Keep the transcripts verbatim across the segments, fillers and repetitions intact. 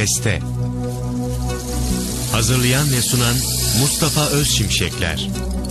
Beste. Hazırlayan ve sunan Mustafa Özşimşekler.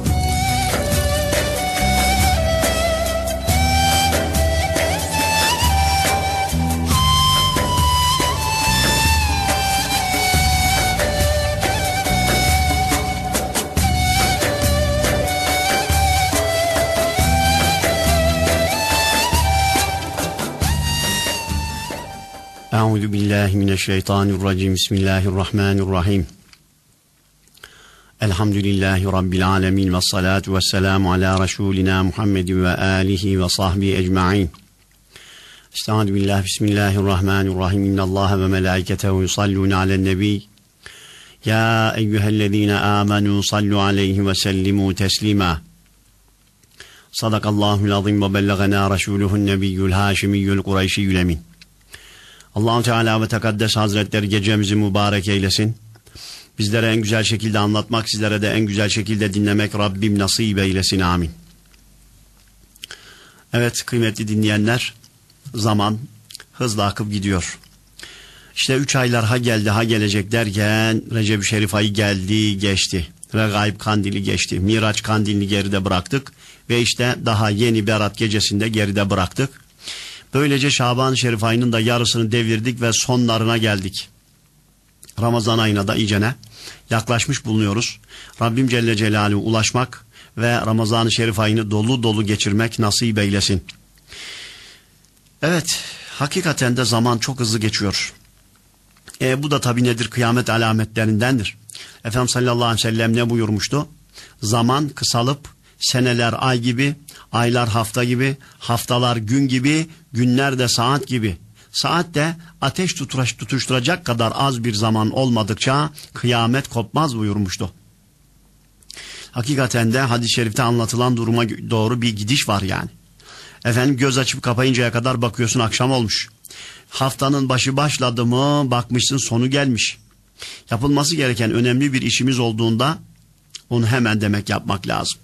Euzu billahi mineşşeytanirracim. Bismillahirrahmanirrahim. Elhamdülillahi rabbil alamin ve salatu vesselamu ala resulina Muhammedin ve alihi ve sahbihi ecmaîn. Estaizu billahi bismillahirrahmanirrahim. İnallaha ve melaiketehu yusalluna alen nebi. Ya eyyühellezine amenu sallu aleyhi ve sellimu teslima. Sadakallahul azim ve bellagana resuluhun nebiyyul haşimiyyul kureyşiyyül emin. Allah-u Teala ve Tekaddes Hazretleri gecemizi mübarek eylesin. Bizlere en güzel şekilde anlatmak, sizlere de en güzel şekilde dinlemek Rabbim nasip eylesin. Amin. Evet kıymetli dinleyenler, zaman hızla akıp gidiyor. İşte üç aylar ha geldi ha gelecek derken Recep-i Şerif ayı geldi geçti. Regaib kandili geçti. Miraç kandilini geride bıraktık. Ve işte daha yeni Berat gecesinde geride bıraktık. Böylece Şaban-ı Şerif ayının da yarısını devirdik ve sonlarına geldik. Ramazan ayına da iyicene yaklaşmış bulunuyoruz. Rabbim Celle Celaluhu ulaşmak ve Ramazan-ı Şerif ayını dolu dolu geçirmek nasip eylesin. Evet, hakikaten de zaman çok hızlı geçiyor. E, bu da tabi nedir? Kıyamet alametlerindendir. Efendimiz sallallahu aleyhi ve sellem ne buyurmuştu? Zaman kısalıp seneler ay gibi, aylar hafta gibi, haftalar gün gibi, günler de saat gibi. Saat de ateş tuturaş, tutuşturacak kadar az bir zaman olmadıkça kıyamet kopmaz buyurmuştu. Hakikaten de hadis-i şerifte anlatılan duruma doğru bir gidiş var yani. Efendim göz açıp kapayıncaya kadar bakıyorsun akşam olmuş. Haftanın başı başladı mı bakmışsın sonu gelmiş. Yapılması gereken önemli bir işimiz olduğunda onu hemen demek yapmak lazım.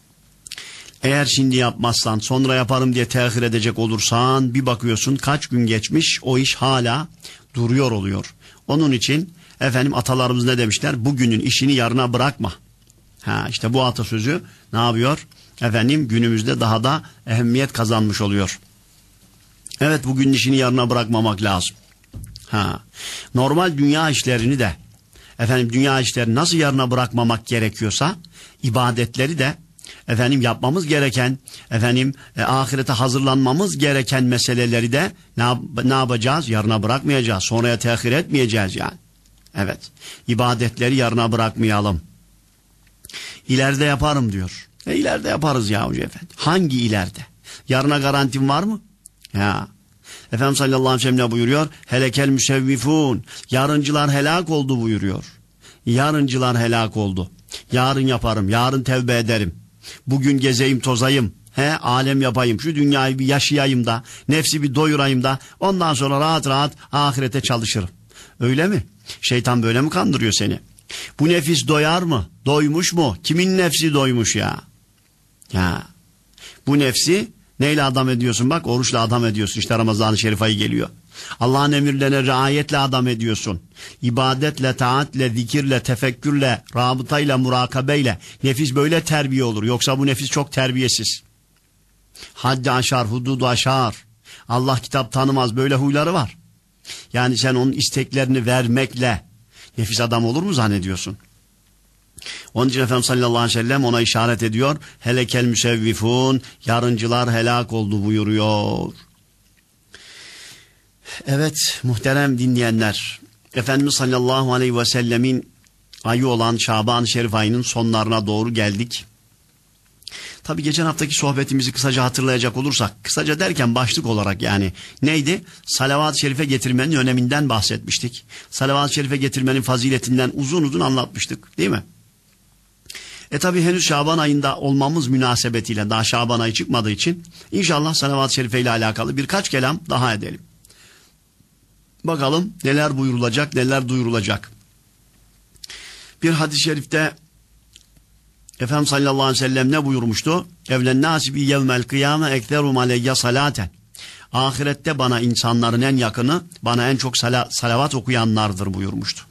Eğer şimdi yapmazsan, sonra yaparım diye tehir edecek olursan bir bakıyorsun kaç gün geçmiş o iş hala duruyor oluyor. Onun için efendim atalarımız ne demişler? Bugünün işini yarına bırakma. Ha işte bu atasözü ne yapıyor? Efendim günümüzde daha da ehemmiyet kazanmış oluyor. Evet bugünün işini yarına bırakmamak lazım. Ha normal dünya işlerini de efendim dünya işlerini nasıl yarına bırakmamak gerekiyorsa ibadetleri de efendim yapmamız gereken, efendim e, ahirete hazırlanmamız gereken meseleleri de ne, yap ne yapacağız? Yarına bırakmayacağız. Sonraya tehir etmeyeceğiz yani. Evet. İbadetleri yarına bırakmayalım. İleride yaparım diyor. E ileride yaparız ya hoca efendi. Hangi ileride? Yarına garantim var mı? Ya. Efendimiz sallallahu aleyhi ve sellem ne buyuruyor? Helekel müsevvifun. Yarıncılar helak oldu buyuruyor. Yarıncılar helak oldu. Yarın yaparım, yarın tevbe ederim. Bugün gezeyim tozayım, he, alem yapayım, şu dünyayı bir yaşayayım da, nefsi bir doyurayım da, ondan sonra rahat rahat ahirete çalışırım. Öyle mi? Şeytan böyle mi kandırıyor seni? Bu nefis doyar mı? Doymuş mu? Kimin nefsi doymuş ya? Ya. Bu nefsi neyle adam ediyorsun? Bak oruçla adam ediyorsun. İşte Ramazan-ı Şerif ayı geliyor. Allah'ın emirlerine riayetle adam ediyorsun. İbadetle, taatle, zikirle, tefekkürle, rabıtayla, murakabeyle nefis böyle terbiye olur. Yoksa bu nefis çok terbiyesiz. Haddi aşar, hududu aşar. Allah kitap tanımaz, böyle huyları var. Yani sen onun isteklerini vermekle nefis adam olur mu zannediyorsun? Onun için Efendimiz sallallahu aleyhi ve sellem ona işaret ediyor. Helekel müsevvifun, yarıncılar helak oldu buyuruyor. Evet muhterem dinleyenler, Efendimiz sallallahu aleyhi ve sellemin ayı olan Şaban-ı Şerif ayının sonlarına doğru geldik. Tabi geçen haftaki sohbetimizi kısaca hatırlayacak olursak, kısaca derken başlık olarak yani neydi? Salavat-ı Şerife getirmenin öneminden bahsetmiştik. Salavat-ı Şerife getirmenin faziletinden uzun uzun anlatmıştık değil mi? E tabi henüz Şaban ayında olmamız münasebetiyle daha Şaban ayı çıkmadığı için inşallah Salavat-ı Şerife ile alakalı birkaç kelam daha edelim. Bakalım neler buyurulacak, neler duyurulacak. Bir hadis-i şerifte Efendimiz sallallahu aleyhi ve sellem ne buyurmuştu? Evlen nasibi yevmel kıyame ekterum aleyye salaten. ahirette bana insanların en yakını, bana en çok sala, salavat okuyanlardır buyurmuştu.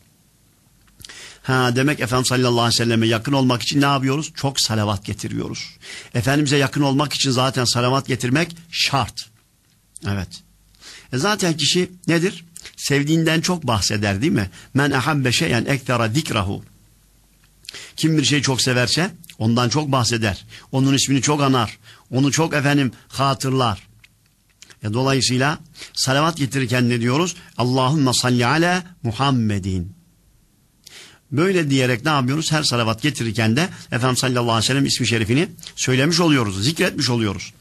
Ha, demek Efendimiz sallallahu aleyhi ve selleme yakın olmak için ne yapıyoruz? Çok salavat getiriyoruz. Efendimiz'e yakın olmak için zaten salavat getirmek şart. Evet. E zaten kişi nedir? Sevdiğinden çok bahseder değil mi? Men ahabbe şeyen ektara zikrahu. Kim bir şeyi çok severse ondan çok bahseder. Onun ismini çok anar. Onu çok efendim hatırlar. E dolayısıyla salavat getirirken ne diyoruz? Allahümme salli ala Muhammedin. Böyle diyerek ne yapıyoruz? Her salavat getirirken de Efendimiz sallallahu aleyhi ve sellem ismi şerifini söylemiş oluyoruz. Zikretmiş oluyoruz.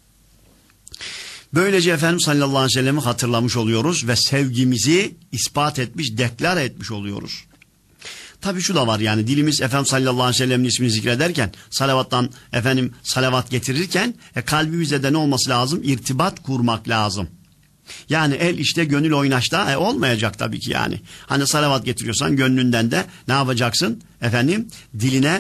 Böylece Efendimiz sallallahu aleyhi ve sellem'i hatırlamış oluyoruz ve sevgimizi ispat etmiş, deklar etmiş oluyoruz. Tabii şu da var, yani dilimiz Efendimiz sallallahu aleyhi ve sellem'in ismini zikrederken, salavattan efendim salavat getirirken e, kalbimize de ne olması lazım? İrtibat kurmak lazım. Yani el işte gönül oynaşta e, olmayacak tabii ki yani. Hani salavat getiriyorsan gönlünden de ne yapacaksın? Efendim diline,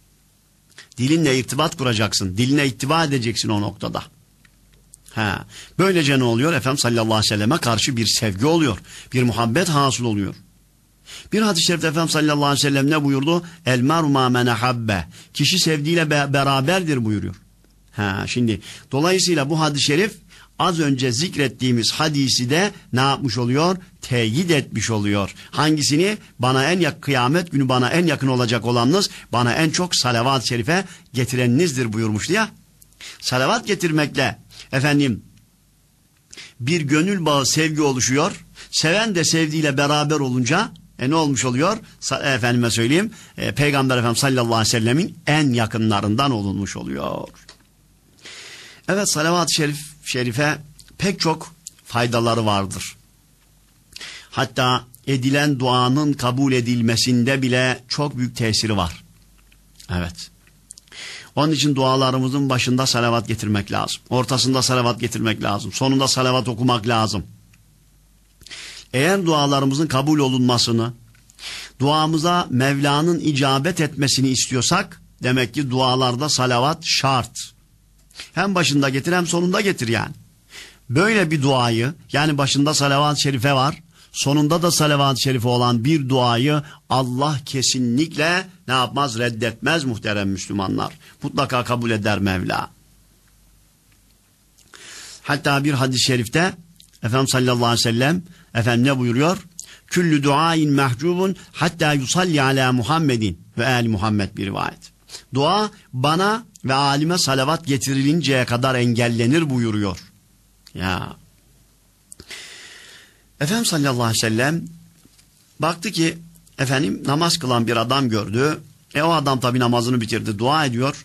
dilinle irtibat kuracaksın. Diline ittiba edeceksin o noktada. Ha, böylece ne oluyor? Efendimiz sallallahu aleyhi ve selleme karşı bir sevgi oluyor. Bir muhabbet hasıl oluyor. Bir hadis-i şerifte Efendimiz sallallahu aleyhi ve sellem ne buyurdu? El meru ma men ahabbe. Kişi sevdiğiyle be beraberdir buyuruyor. Ha, şimdi dolayısıyla bu hadis-i şerif az önce zikrettiğimiz hadisi de ne yapmış oluyor? Teyit etmiş oluyor. Hangisini? Bana en yakın, kıyamet günü bana en yakın olacak olanınız, bana en çok salavat-ı şerife getireninizdir buyurmuştu ya. Salavat getirmekle efendim bir gönül bağı, sevgi oluşuyor. Seven de sevdiğiyle beraber olunca e ne olmuş oluyor? Sa efendime söyleyeyim, e, Peygamber Efendimiz sallallahu aleyhi ve sellemin en yakınlarından olunmuş oluyor. Evet, salavat-ı şerif, şerife pek çok faydaları vardır. Hatta edilen duanın kabul edilmesinde bile çok büyük tesiri var. Evet. Onun için dualarımızın başında salavat getirmek lazım. Ortasında salavat getirmek lazım. Sonunda salavat okumak lazım. Eğer dualarımızın kabul olunmasını, duamıza Mevla'nın icabet etmesini istiyorsak, demek ki dualarda salavat şart. Hem başında getir hem sonunda getir yani. Böyle bir duayı, yani başında salavat-ı şerife var, sonunda da salavat-ı şerife olan bir duayı Allah kesinlikle ne yapmaz? Reddetmez muhterem Müslümanlar. Mutlaka kabul eder Mevla. Hatta bir hadis-i şerifte Efendimiz sallallahu aleyhi ve sellem efendim ne buyuruyor? Küllü duain mahcubun hatta yusalli ala Muhammedin ve ali Muhammed, bir rivayet. Dua bana ve alime salavat getirilinceye kadar engellenir buyuruyor. Ya. Efendimiz sallallahu aleyhi ve sellem baktı ki efendim namaz kılan bir adam gördü. E o adam tabi namazını bitirdi. Dua ediyor.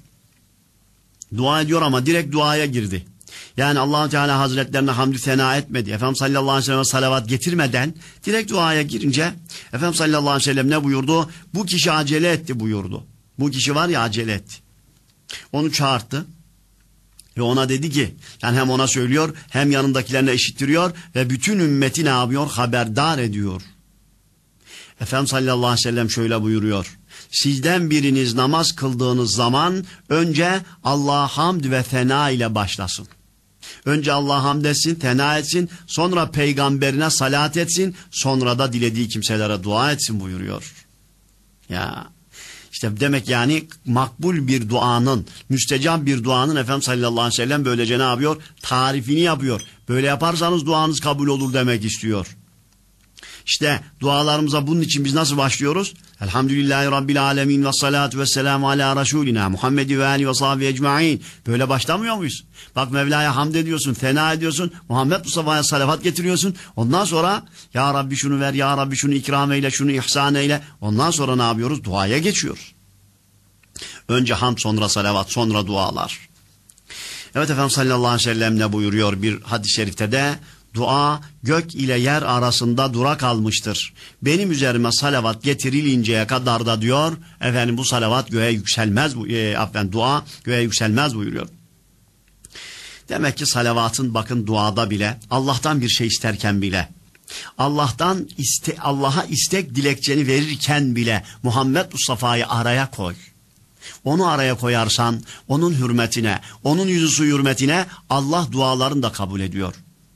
Dua ediyor ama direkt duaya girdi. Yani Allah Teala Hazretlerine hamdü sena etmedi. Efendimiz sallallahu aleyhi ve sellem salavat getirmeden direkt duaya girince Efendimiz sallallahu aleyhi ve sellem ne buyurdu? Bu kişi acele etti buyurdu. Bu kişi var ya, acele etti. Onu çağırttı. Ve ona dedi ki, yani hem ona söylüyor hem yanındakilerine eşittiriyor ve bütün ümmeti ne yapıyor? Haberdar ediyor. Efendimiz sallallahu aleyhi ve sellem şöyle buyuruyor. Sizden biriniz namaz kıldığınız zaman önce Allah'a hamd ve fena ile başlasın. Önce Allah'a hamd etsin, fena etsin, sonra peygamberine salat etsin, sonra da dilediği kimselere dua etsin buyuruyor. Ya işte demek yani makbul bir duanın, müstecab bir duanın Efendimiz sallallahu aleyhi ve sellem böylece ne yapıyor? Tarifini yapıyor. Böyle yaparsanız duanız kabul olur demek istiyor. İşte dualarımıza bunun için biz nasıl başlıyoruz? Elhamdülillahi Rabbil alemin ve salatu ve selamu ala Resulina Muhammedi ve ali ve sahibi ecma'in. Böyle başlamıyor muyuz? Bak Mevla'ya hamd ediyorsun, fena ediyorsun, Muhammed Mustafa'ya salavat getiriyorsun. Ondan sonra ya Rabbi şunu ver, ya Rabbi şunu ikram eyle, şunu ihsan eyle. Ondan sonra ne yapıyoruz? Duaya geçiyoruz. Önce hamd, sonra salavat, sonra dualar. Evet, Efendimiz sallallahu aleyhi ve sellem ne buyuruyor bir hadis-i şerifte de? Dua gök ile yer arasında dura kalmıştır. Benim üzerime salavat getirilinceye kadar da diyor efendim bu salavat göğe yükselmez, e, affen, dua göğe yükselmez buyuruyor. Demek ki salavatın bakın duada bile, Allah'tan bir şey isterken bile, Allah'tan iste, Allah'a istek dilekçeni verirken bile Muhammed Mustafa'yı araya koy. Onu araya koyarsan onun hürmetine, onun yüzüsü hürmetine Allah dualarını da kabul ediyor.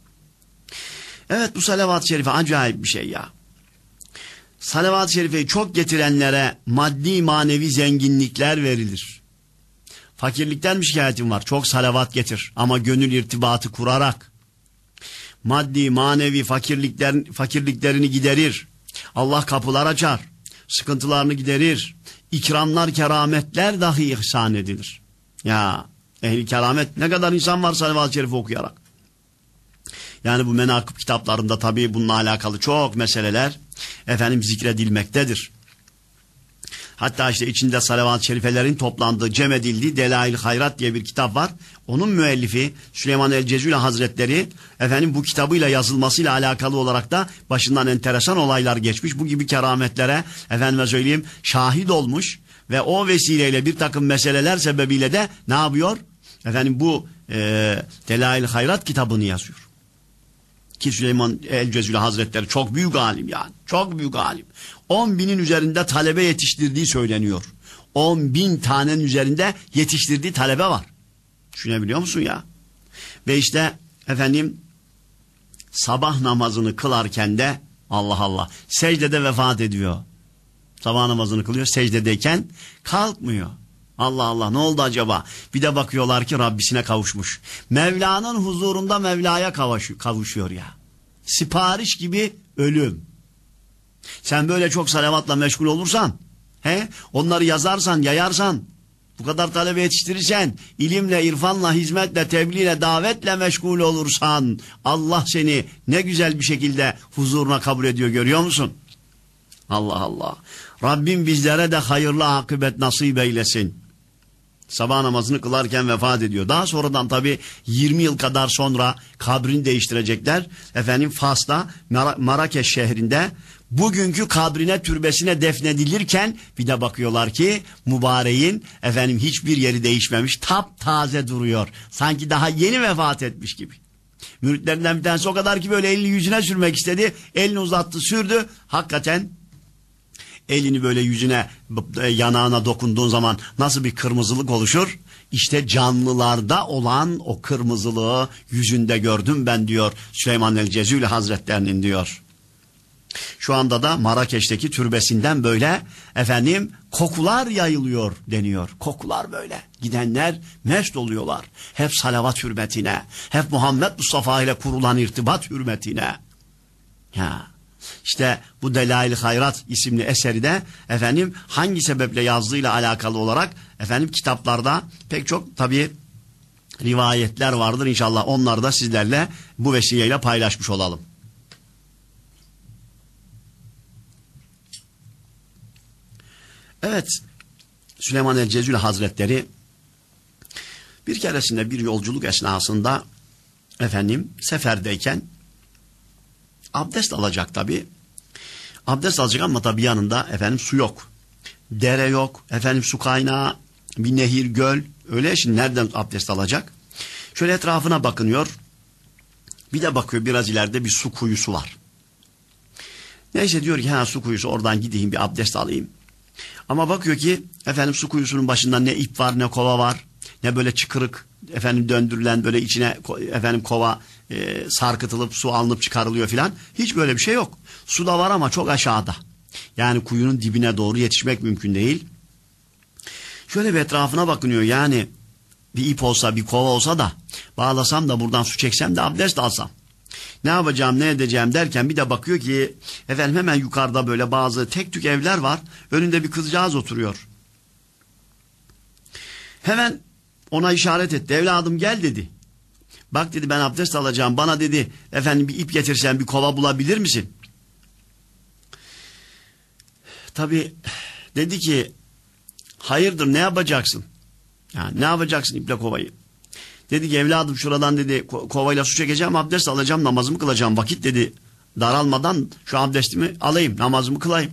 Evet, bu salavat-ı şerife acayip bir şey ya. Salavat-ı şerifeyi çok getirenlere maddi manevi zenginlikler verilir. Fakirlikten mi şikayetin var? Çok salavat getir ama gönül irtibatı kurarak. Maddi manevi fakirlikler, fakirliklerini giderir. Allah kapılar açar. Sıkıntılarını giderir. İkramlar, kerametler dahi ihsan edilir. Ya ehli keramet, ne kadar insan var salavat-ı şerife okuyarak. Yani bu menakıb kitaplarında tabii bununla alakalı çok meseleler efendim zikredilmektedir. Hatta işte içinde salavat-ı şerifelerin toplandığı, cem edildiği Delail-i Hayrat diye bir kitap var. Onun müellifi Süleyman el-Cezuli Hazretleri efendim bu kitabıyla yazılmasıyla alakalı olarak da başından enteresan olaylar geçmiş. Bu gibi kerametlere efendime söyleyeyim şahit olmuş ve o vesileyle bir takım meseleler sebebiyle de ne yapıyor? Efendim bu e, Delail-i Hayrat kitabını yazıyor. Ki Süleyman el-Cezuli Hazretleri çok büyük alim yani. Çok büyük alim. On binin üzerinde talebe yetiştirdiği söyleniyor. On bin tanenin üzerinde yetiştirdiği talebe var. Düşünebiliyor musun ya? Ve işte efendim sabah namazını kılarken de Allah Allah secdede vefat ediyor. Sabah namazını kılıyor, secdedeyken kalkmıyor. Allah Allah, ne oldu acaba? Bir de bakıyorlar ki Rabbisine kavuşmuş. Mevla'nın huzurunda Mevla'ya kavuşuyor ya. Sipariş gibi ölüm. Sen böyle çok salavatla meşgul olursan, he, onları yazarsan, yayarsan, bu kadar talebe yetiştirirsen, ilimle, irfanla, hizmetle, tebliğle, davetle meşgul olursan, Allah seni ne güzel bir şekilde huzuruna kabul ediyor, görüyor musun? Allah Allah. Rabbim bizlere de hayırlı akıbet nasip eylesin. Sabah namazını kılarken vefat ediyor. Daha sonradan tabii yirmi yıl kadar sonra kabrini değiştirecekler. Efendim Fas'ta, Mar Marrakeş şehrinde bugünkü kabrine, türbesine defnedilirken bir de bakıyorlar ki mübareğin efendim hiçbir yeri değişmemiş, taptaze duruyor. Sanki daha yeni vefat etmiş gibi. Müritlerinden bir tanesi o kadar ki böyle elini yüzüne sürmek istedi. Elini uzattı, sürdü. Hakikaten elini böyle yüzüne, yanağına dokunduğun zaman nasıl bir kırmızılık oluşur? İşte canlılarda olan o kırmızılığı yüzünde gördüm ben diyor Süleyman el-Cezuli Hazretlerinin diyor. Şu anda da Marrakeş'teki türbesinden böyle efendim kokular yayılıyor deniyor. Kokular böyle. Gidenler mest oluyorlar. Hep salavat hürmetine, hep Muhammed Mustafa ile kurulan irtibat hürmetine. Ya. İşte bu Delail-i Hayrat isimli eseri de efendim hangi sebeple yazdığıyla alakalı olarak efendim kitaplarda pek çok tabii rivayetler vardır. İnşallah onları da sizlerle bu vesileyle paylaşmış olalım. Evet, Süleyman el-Cezuli Hazretleri bir keresinde bir yolculuk esnasında efendim seferdeyken abdest alacak tabii. Abdest alacak ama tabii yanında efendim su yok. Dere yok. Efendim su kaynağı, bir nehir, göl. Öyle şimdi nereden abdest alacak? Şöyle etrafına bakınıyor. Bir de bakıyor biraz ileride bir su kuyusu var. Neyse diyor ki ha su kuyusu, oradan gideyim bir abdest alayım. Ama bakıyor ki efendim su kuyusunun başında ne ip var, ne kova var, ne böyle çıkırık efendim döndürülen böyle içine efendim kova e, sarkıtılıp su alınıp çıkarılıyor filan. Hiç böyle bir şey yok. Su da var ama çok aşağıda. Yani kuyunun dibine doğru yetişmek mümkün değil. Şöyle bir etrafına bakınıyor, yani bir ip olsa, bir kova olsa da bağlasam da buradan su çeksem de abdest alsam. Ne yapacağım, ne edeceğim derken bir de bakıyor ki efendim hemen yukarıda böyle bazı tek tük evler var. Önünde bir kızcağız oturuyor. Hemen ona işaret etti. Evladım gel dedi. Bak dedi, ben abdest alacağım. Bana dedi efendim bir ip getirsen, bir kova bulabilir misin? Tabii dedi ki hayırdır, ne yapacaksın? Yani ne yapacaksın iple kovayı? Dedi ki evladım şuradan dedi ko kovayla su çekeceğim, abdest alacağım, namazımı kılacağım. Vakit dedi daralmadan şu abdestimi alayım, namazımı kılayım.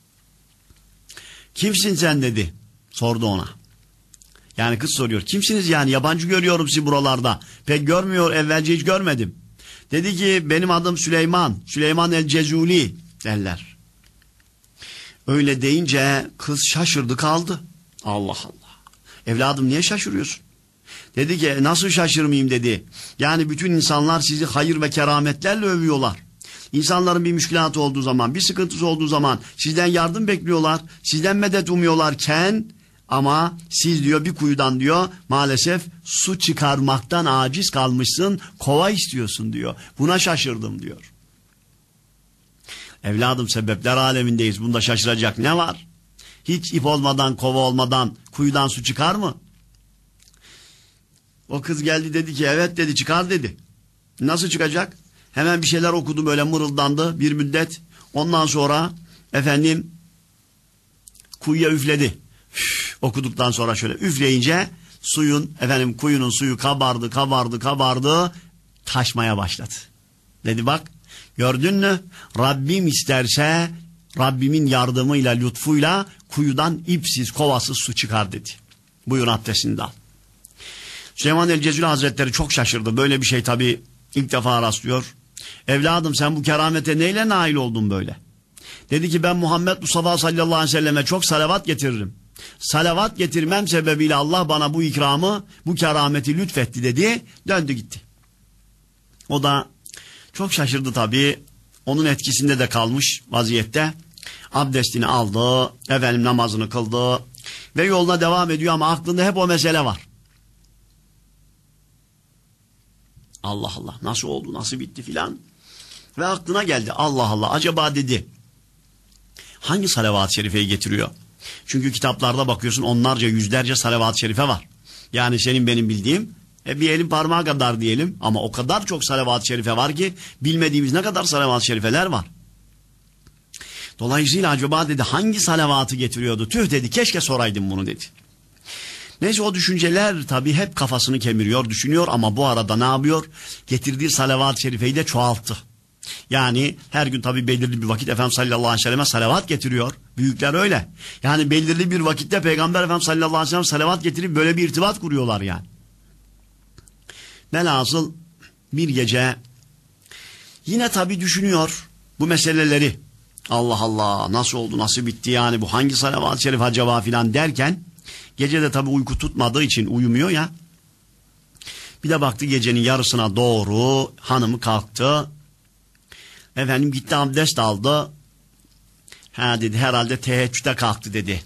Kimsin sen dedi, sordu ona. Yani kız soruyor, kimsiniz yani, yabancı görüyorum sizi buralarda. Pek görmüyor, evvelce hiç görmedim. Dedi ki benim adım Süleyman, Süleyman el-Cezuli derler. Öyle deyince kız şaşırdı kaldı. Allah Allah. Evladım niye şaşırıyorsun? Dedi ki nasıl şaşırmayayım dedi. Yani bütün insanlar sizi hayır ve kerametlerle övüyorlar. İnsanların bir müşkilatı olduğu zaman, bir sıkıntısı olduğu zaman sizden yardım bekliyorlar, sizden medet umuyorlarken ama siz diyor bir kuyudan diyor maalesef su çıkarmaktan aciz kalmışsın, kova istiyorsun diyor. Buna şaşırdım diyor. Evladım sebepler alemindeyiz. Bunda şaşıracak ne var? Hiç ip olmadan, kova olmadan kuyudan su çıkar mı? O kız geldi dedi ki evet dedi, çıkar dedi. Nasıl çıkacak? Hemen bir şeyler okudu, böyle mırıldandı bir müddet. Ondan sonra efendim kuyuya üfledi. Üf, okuduktan sonra şöyle üfleyince suyun efendim kuyunun suyu kabardı kabardı kabardı taşmaya başladı. Dedi bak gördün mü, Rabbim isterse Rabbimin yardımıyla lütfuyla kuyudan ipsiz kovasız su çıkar dedi. Buyur abdestini de al. Süleyman el-Cezuli Hazretleri çok şaşırdı. Böyle bir şey tabii ilk defa rastlıyor. Evladım sen bu keramete neyle nail oldun böyle? Dedi ki ben Muhammed Mustafa sallallahu aleyhi ve selleme çok salavat getiririm. Salavat getirmem sebebiyle Allah bana bu ikramı, bu kerameti lütfetti dedi. Döndü gitti. O da çok şaşırdı tabii. Onun etkisinde de kalmış vaziyette. Abdestini aldı, efendim namazını kıldı ve yoluna devam ediyor ama aklında hep o mesele var. Allah Allah nasıl oldu, nasıl bitti filan. Ve aklına geldi Allah Allah acaba dedi hangi salavat-ı şerifeyi getiriyor? Çünkü kitaplarda bakıyorsun onlarca yüzlerce salavat-ı şerife var. Yani senin benim bildiğim e, bir elin parmağı kadar diyelim ama o kadar çok salavat-ı şerife var ki bilmediğimiz ne kadar salavat-ı şerifeler var. Dolayısıyla acaba dedi hangi salavatı getiriyordu? Tüh dedi keşke soraydım bunu dedi. Neyse o düşünceler tabii hep kafasını kemiriyor, düşünüyor ama bu arada ne yapıyor? Getirdiği salavat-ı şerifeyi de çoğalttı. Yani her gün tabii belirli bir vakit Efendimiz sallallahu aleyhi ve selleme salavat getiriyor. Büyükler öyle. Yani belirli bir vakitte Peygamber Efendimiz sallallahu aleyhi ve sellem salavat getirip böyle bir irtibat kuruyorlar yani. Velhasıl bir gece yine tabii düşünüyor bu meseleleri. Allah Allah nasıl oldu, nasıl bitti yani bu hangi salavat-ı şerif acaba filan derken gece de tabii uyku tutmadığı için uyumuyor ya. Bir de baktı gecenin yarısına doğru hanımı kalktı. Efendim gitti abdest aldı. Ha dedi herhalde teheccüde kalktı dedi.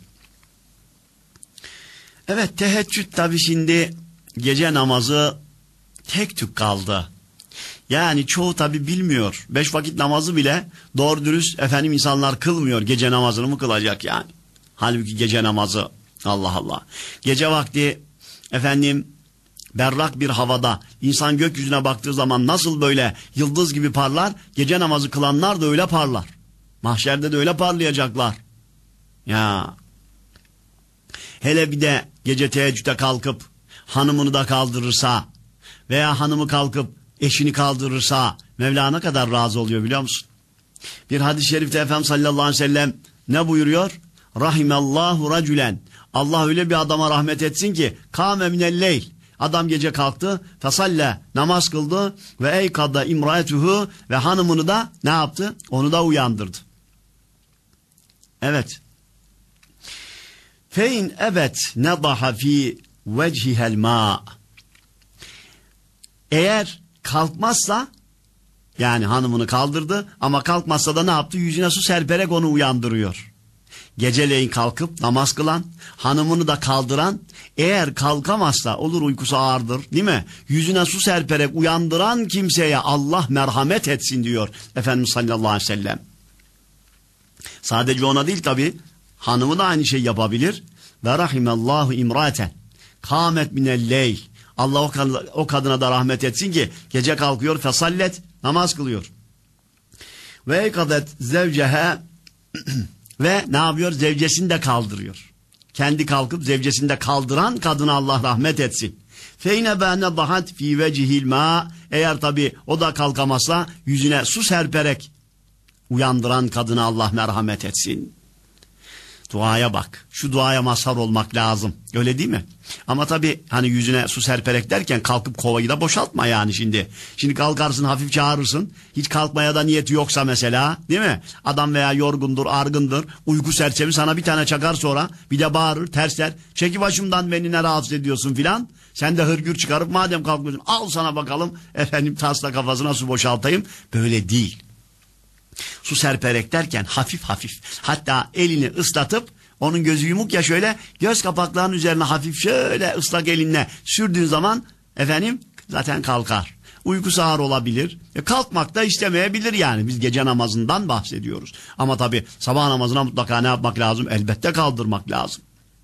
Evet teheccüd tabii şimdi gece namazı tek tük kaldı. Yani çoğu tabii bilmiyor. Beş vakit namazı bile doğru dürüst efendim insanlar kılmıyor. Gece namazını mı kılacak yani? Halbuki gece namazı Allah Allah. Gece vakti efendim berrak bir havada insan gökyüzüne baktığı zaman nasıl böyle yıldız gibi parlar, gece namazı kılanlar da öyle parlar. Mahşerde de öyle parlayacaklar. Ya. Hele bir de gece teheccüde kalkıp hanımını da kaldırırsa veya hanımı kalkıp eşini kaldırırsa Mevla ne kadar razı oluyor biliyor musun? Bir hadis-i şerifte Efendimiz sallallahu aleyhi ve sellem ne buyuruyor? Rahimallahu racülen. Allah öyle bir adama rahmet etsin ki kâme minelleyl. Adam gece kalktı, fesalle namaz kıldı ve eykada imraetuhu ve hanımını da ne yaptı? Onu da uyandırdı. Evet. Fein evet nedaha fi vechihel ma. Eğer kalkmazsa yani hanımını kaldırdı ama kalkmazsa da ne yaptı? Yüzüne su serperek onu uyandırıyor. Geceleyin kalkıp namaz kılan, hanımını da kaldıran, eğer kalkamazsa olur uykusu ağırdır değil mi? Yüzüne su serperek uyandıran kimseye Allah merhamet etsin diyor Efendimiz sallallahu aleyhi ve sellem. Sadece ona değil tabi, hanımı da aynı şey yapabilir. Ve rahimallahu imraten kâmet minelleyl. Allah o, kad o kadına da rahmet etsin ki gece kalkıyor fesallet namaz kılıyor. Ve ekadet zevcehe ve ne yapıyor? Zevcesini de kaldırıyor. Kendi kalkıp zevcesini de kaldıran kadına Allah rahmet etsin. Feyne bâne dahat fî vecihil mâ. Eğer tabi o da kalkamazsa yüzüne su serperek uyandıran kadına Allah merhamet etsin. Duaya bak. Şu duaya mazhar olmak lazım. Öyle değil mi? Ama tabii hani yüzüne su serperek derken kalkıp kovayı da boşaltma yani şimdi. Şimdi kalkarsın hafif çağırırsın. Hiç kalkmaya da niyeti yoksa mesela değil mi? Adam veya yorgundur, argındır. Uyku sersemi sana bir tane çakar sonra. Bir de bağırır, tersler. Çeki başımdan beni ne rahatsız ediyorsun filan. Sen de hırgür çıkarıp madem kalkmıyorsun al sana bakalım efendim tasla kafasına su boşaltayım. Böyle değil. Su serperek derken hafif hafif. Hatta elini ıslatıp onun gözü yumuk ya şöyle göz kapaklarının üzerine hafif şöyle ıslak elinle sürdüğün zaman efendim zaten kalkar. Uykusu ağır olabilir. E kalkmak da istemeyebilir yani. Biz gece namazından bahsediyoruz. Ama tabii sabah namazına mutlaka ne yapmak lazım? Elbette kaldırmak lazım.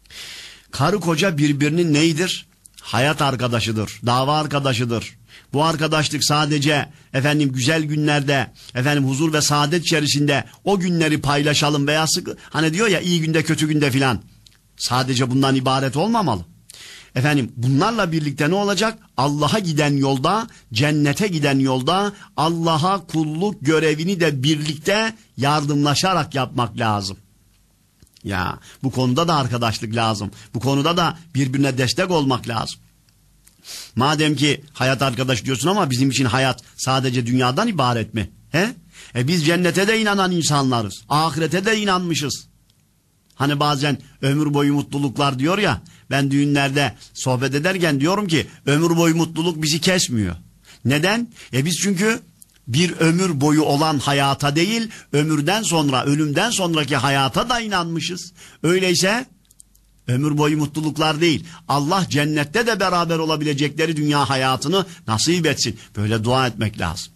Karı koca birbirinin neyidir? Hayat arkadaşıdır. Dava arkadaşıdır. Bu arkadaşlık sadece efendim güzel günlerde, efendim huzur ve saadet içerisinde o günleri paylaşalım veya sık, hani diyor ya iyi günde kötü günde filan. Sadece bundan ibaret olmamalı. Efendim bunlarla birlikte ne olacak? Allah'a giden yolda, cennete giden yolda Allah'a kulluk görevini de birlikte yardımlaşarak yapmak lazım. Ya bu konuda da arkadaşlık lazım. Bu konuda da birbirine destek olmak lazım. Madem ki hayat arkadaş diyorsun ama bizim için hayat sadece dünyadan ibaret mi? He? E biz cennete de inanan insanlarız. Ahirete de inanmışız. Hani bazen ömür boyu mutluluklar diyor ya, ben düğünlerde sohbet ederken diyorum ki ömür boyu mutluluk bizi kesmiyor. Neden? E biz çünkü bir ömür boyu olan hayata değil, ömürden sonra, ölümden sonraki hayata da inanmışız. Öyleyse ömür boyu mutluluklar değil, Allah cennette de beraber olabilecekleri dünya hayatını nasip etsin. Böyle dua etmek lazım.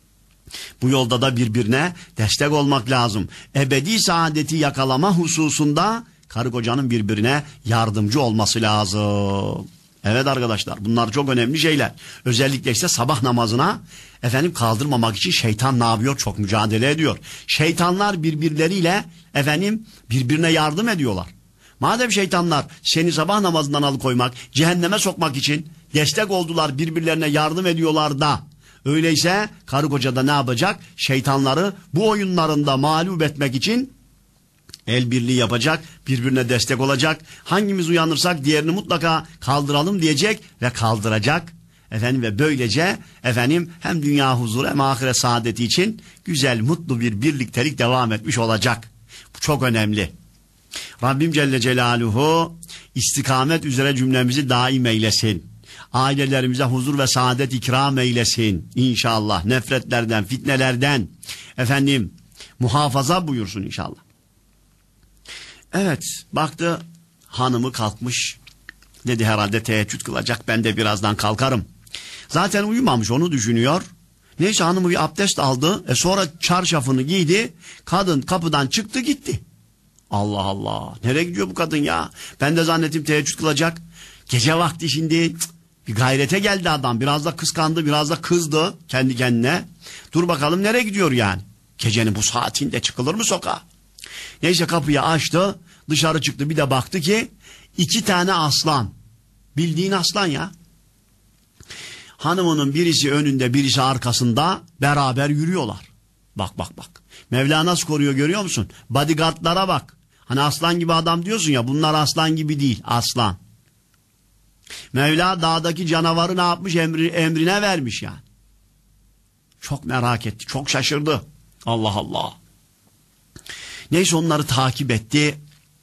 Bu yolda da birbirine destek olmak lazım. Ebedi saadeti yakalama hususunda karı kocanın birbirine yardımcı olması lazım. Evet arkadaşlar, bunlar çok önemli şeyler. Özellikle işte sabah namazına efendim kaldırmamak için şeytan ne yapıyor? Çok mücadele ediyor. Şeytanlar birbirleriyle efendim birbirine yardım ediyorlar. Madem şeytanlar seni sabah namazından alıkoymak, cehenneme sokmak için destek oldular, birbirlerine yardım ediyorlar da, öyleyse karı koca da ne yapacak? Şeytanları bu oyunlarında mağlup etmek için el birliği yapacak, birbirine destek olacak. Hangimiz uyanırsak diğerini mutlaka kaldıralım diyecek ve kaldıracak. Efendim ve böylece efendim hem dünya huzuru hem ahiret saadeti için güzel, mutlu bir birliktelik devam etmiş olacak. Bu çok önemli. Rabbim Celle Celaluhu istikamet üzere cümlemizi daim eylesin. Ailelerimize huzur ve saadet ikram eylesin. İnşallah nefretlerden, fitnelerden efendim muhafaza buyursun inşallah. Evet, baktı hanımı kalkmış. Dedi herhalde teheccüd kılacak, ben de birazdan kalkarım. Zaten uyumamış, onu düşünüyor. Neyse hanımı bir abdest aldı. E sonra çarşafını giydi. Kadın kapıdan çıktı gitti. Allah Allah, nereye gidiyor bu kadın ya? Ben de zannettim teheccüd kılacak. Gece vakti şimdi cık, bir gayrete geldi adam. Biraz da kıskandı, biraz da kızdı kendi kendine. Dur bakalım nereye gidiyor yani? Gecenin bu saatinde çıkılır mı sokağa? Neyse kapıyı açtı, dışarı çıktı, bir de baktı ki iki tane aslan. Bildiğin aslan ya. Hanımının birisi önünde, birisi arkasında beraber yürüyorlar. Bak bak bak. Mevla nasıl koruyor görüyor musun? Bodyguardlara bak. Hani aslan gibi adam diyorsun ya, bunlar aslan gibi değil, aslan. Mevla dağdaki canavarı ne yapmış? Emri, emrine vermiş yani. Çok merak etti, çok şaşırdı. Allah Allah. Neyse onları takip etti.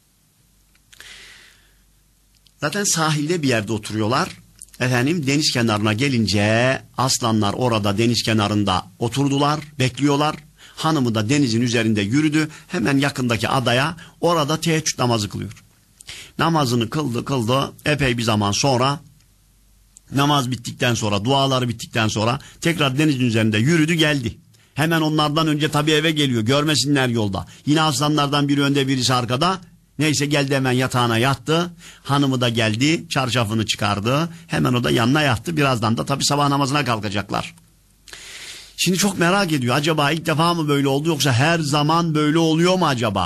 Zaten sahilde bir yerde oturuyorlar. Efendim deniz kenarına gelince aslanlar orada deniz kenarında oturdular, bekliyorlar. Hanımı da denizin üzerinde yürüdü. Hemen yakındaki adaya, orada teheccüd namazı kılıyor. Namazını kıldı kıldı. Epey bir zaman sonra, namaz bittikten sonra, duaları bittikten sonra tekrar denizin üzerinde yürüdü geldi. Hemen onlardan önce tabii eve geliyor, görmesinler yolda. Yine aslanlardan biri önde, birisi arkada. Neyse geldi, hemen yatağına yattı. Hanımı da geldi, çarşafını çıkardı. Hemen o da yanına yattı. Birazdan da tabii sabah namazına kalkacaklar. Şimdi çok merak ediyor. Acaba ilk defa mı böyle oldu, yoksa her zaman böyle oluyor mu acaba?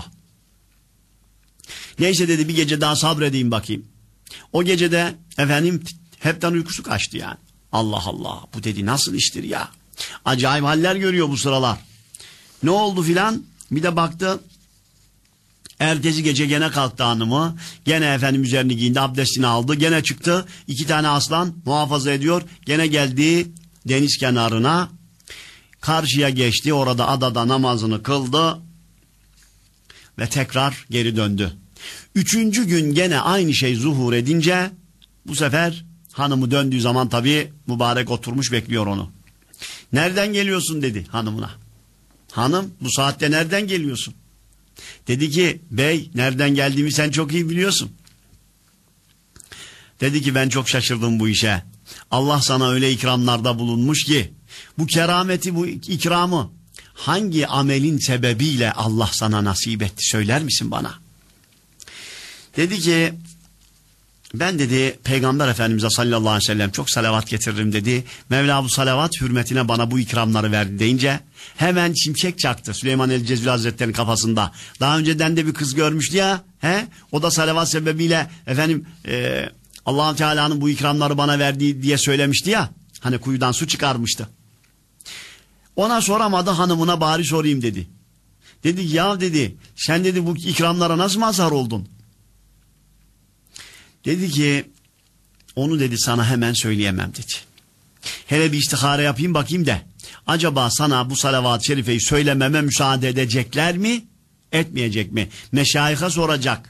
Neyse dedi, bir gece daha sabredeyim bakayım. O gecede efendim hepten uykusu kaçtı yani. Allah Allah, bu dedi nasıl iştir ya? Acayip haller görüyor bu sıralar. Ne oldu filan? Bir de baktı. Ertesi gece gene kalktı hanımı. Gene efendim üzerini giyindi, abdestini aldı. Gene çıktı. İki tane aslan muhafaza ediyor. Gene geldi deniz kenarına. Karşıya geçti. Orada adada namazını kıldı. Ve tekrar geri döndü. Üçüncü gün gene aynı şey zuhur edince bu sefer hanımı döndüğü zaman tabii mübarek oturmuş bekliyor onu. Nereden geliyorsun dedi hanımına. Hanım, bu saatte nereden geliyorsun? Dedi ki bey, nereden geldiğimi sen çok iyi biliyorsun. Dedi ki ben çok şaşırdım bu işe. Allah sana öyle ikramlarda bulunmuş ki bu kerameti, bu ikramı hangi amelin sebebiyle Allah sana nasip etti, söyler misin bana? Dedi ki ben dedi Peygamber Efendimiz'e sallallahu aleyhi ve sellem çok salavat getiririm dedi. Mevla bu salavat hürmetine bana bu ikramları verdi deyince hemen şimşek çaktı Süleyman el Cezvili Hazretleri'nin kafasında. Daha önceden de bir kız görmüştü ya. He? O da salavat sebebiyle efendim e, Allah-u Teala'nın bu ikramları bana verdiği diye söylemişti ya. Hani kuyudan su çıkarmıştı. Ona soramadı, hanımına bari sorayım dedi. Dedi ya dedi sen dedi bu ikramlara nasıl mazhar oldun? Dedi ki onu dedi sana hemen söyleyemem dedi. Hele bir istihare yapayım bakayım da acaba sana bu salavat-ı şerifeyi söylememe müsaade edecekler mi, etmeyecek mi? Meşayih'a soracak.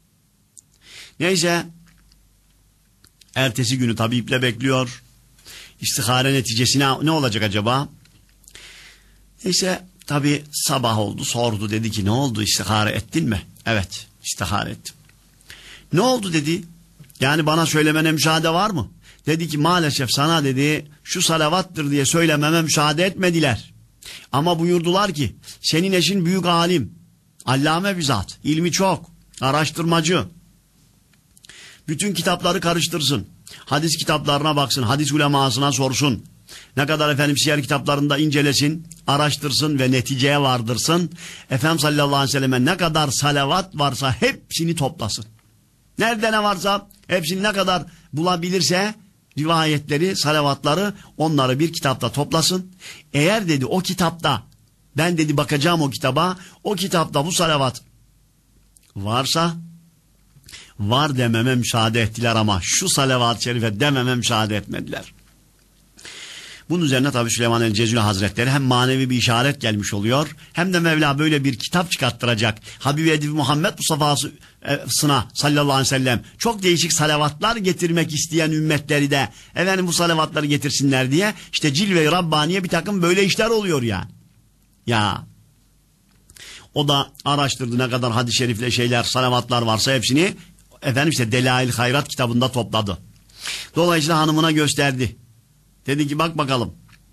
Neyse ertesi günü tabi iple bekliyor. İstihare neticesi ne, ne olacak acaba? Neyse tabi sabah oldu, sordu, dedi ki ne oldu, istihare ettin mi? Evet, istihare ettim. Ne oldu dedi. Yani bana söylemene müsaade var mı? Dedi ki maalesef sana dedi şu salavattır diye söylememe müsaade etmediler. Ama buyurdular ki senin eşin büyük alim, allame bir zat, ilmi çok, araştırmacı. Bütün kitapları karıştırsın. Hadis kitaplarına baksın, hadis ulemasına sorsun. Ne kadar efendim siyer kitaplarında incelesin, araştırsın ve neticeye vardırsın. Efendimiz sallallahu aleyhi ve selleme ne kadar salavat varsa hepsini toplasın. Nerede ne varsa hepsini ne kadar bulabilirse rivayetleri, salavatları onları bir kitapta toplasın. Eğer dedi o kitapta ben dedi bakacağım o kitaba, o kitapta bu salavat varsa var dememe müsaade ettiler ama şu salavat-ı şerife dememe müsaade etmediler. Bunun üzerine tabi Süleyman el Cezvili Hazretleri hem manevi bir işaret gelmiş oluyor hem de Mevla böyle bir kitap çıkarttıracak. Habibi Edip Muhammed Mustafa'sına sallallahu aleyhi ve sellem çok değişik salavatlar getirmek isteyen ümmetleri de efendim bu salavatları getirsinler diye işte Cilve-i Rabbaniye bir takım böyle işler oluyor yani. Ya o da araştırdı ne kadar hadis-i şerifle şeyler, salavatlar varsa hepsini efendim işte Delail Hayrat kitabında topladı. Dolayısıyla hanımına gösterdi. Dedi ki bak bakalım.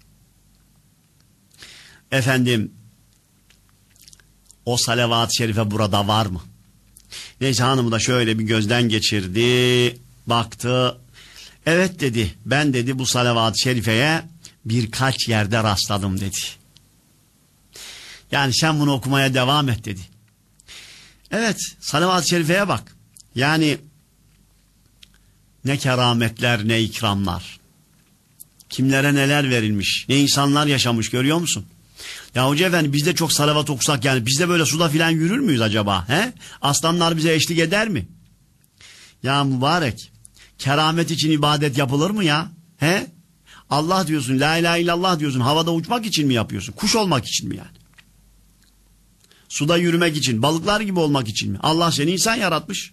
Efendim o salavat-ı şerife burada var mı? Neyse hanımı da şöyle bir gözden geçirdi. Baktı. Evet dedi. Ben dedi bu salavat-ı şerifeye birkaç yerde rastladım dedi. Yani sen bunu okumaya devam et dedi. Evet, salavat-ı şerifeye bak. Yani ne kerametler ne ikramlar. Kimlere neler verilmiş, ne insanlar yaşamış görüyor musun? Ya hoca efendi biz de çok salavat okusak yani biz de böyle suda filan yürür müyüz acaba? He? Aslanlar bize eşlik eder mi? Ya mübarek, keramet için ibadet yapılır mı ya? He? Allah diyorsun, la ilahe illallah diyorsun, havada uçmak için mi yapıyorsun? Kuş olmak için mi yani? Suda yürümek için, balıklar gibi olmak için mi? Allah seni insan yaratmış.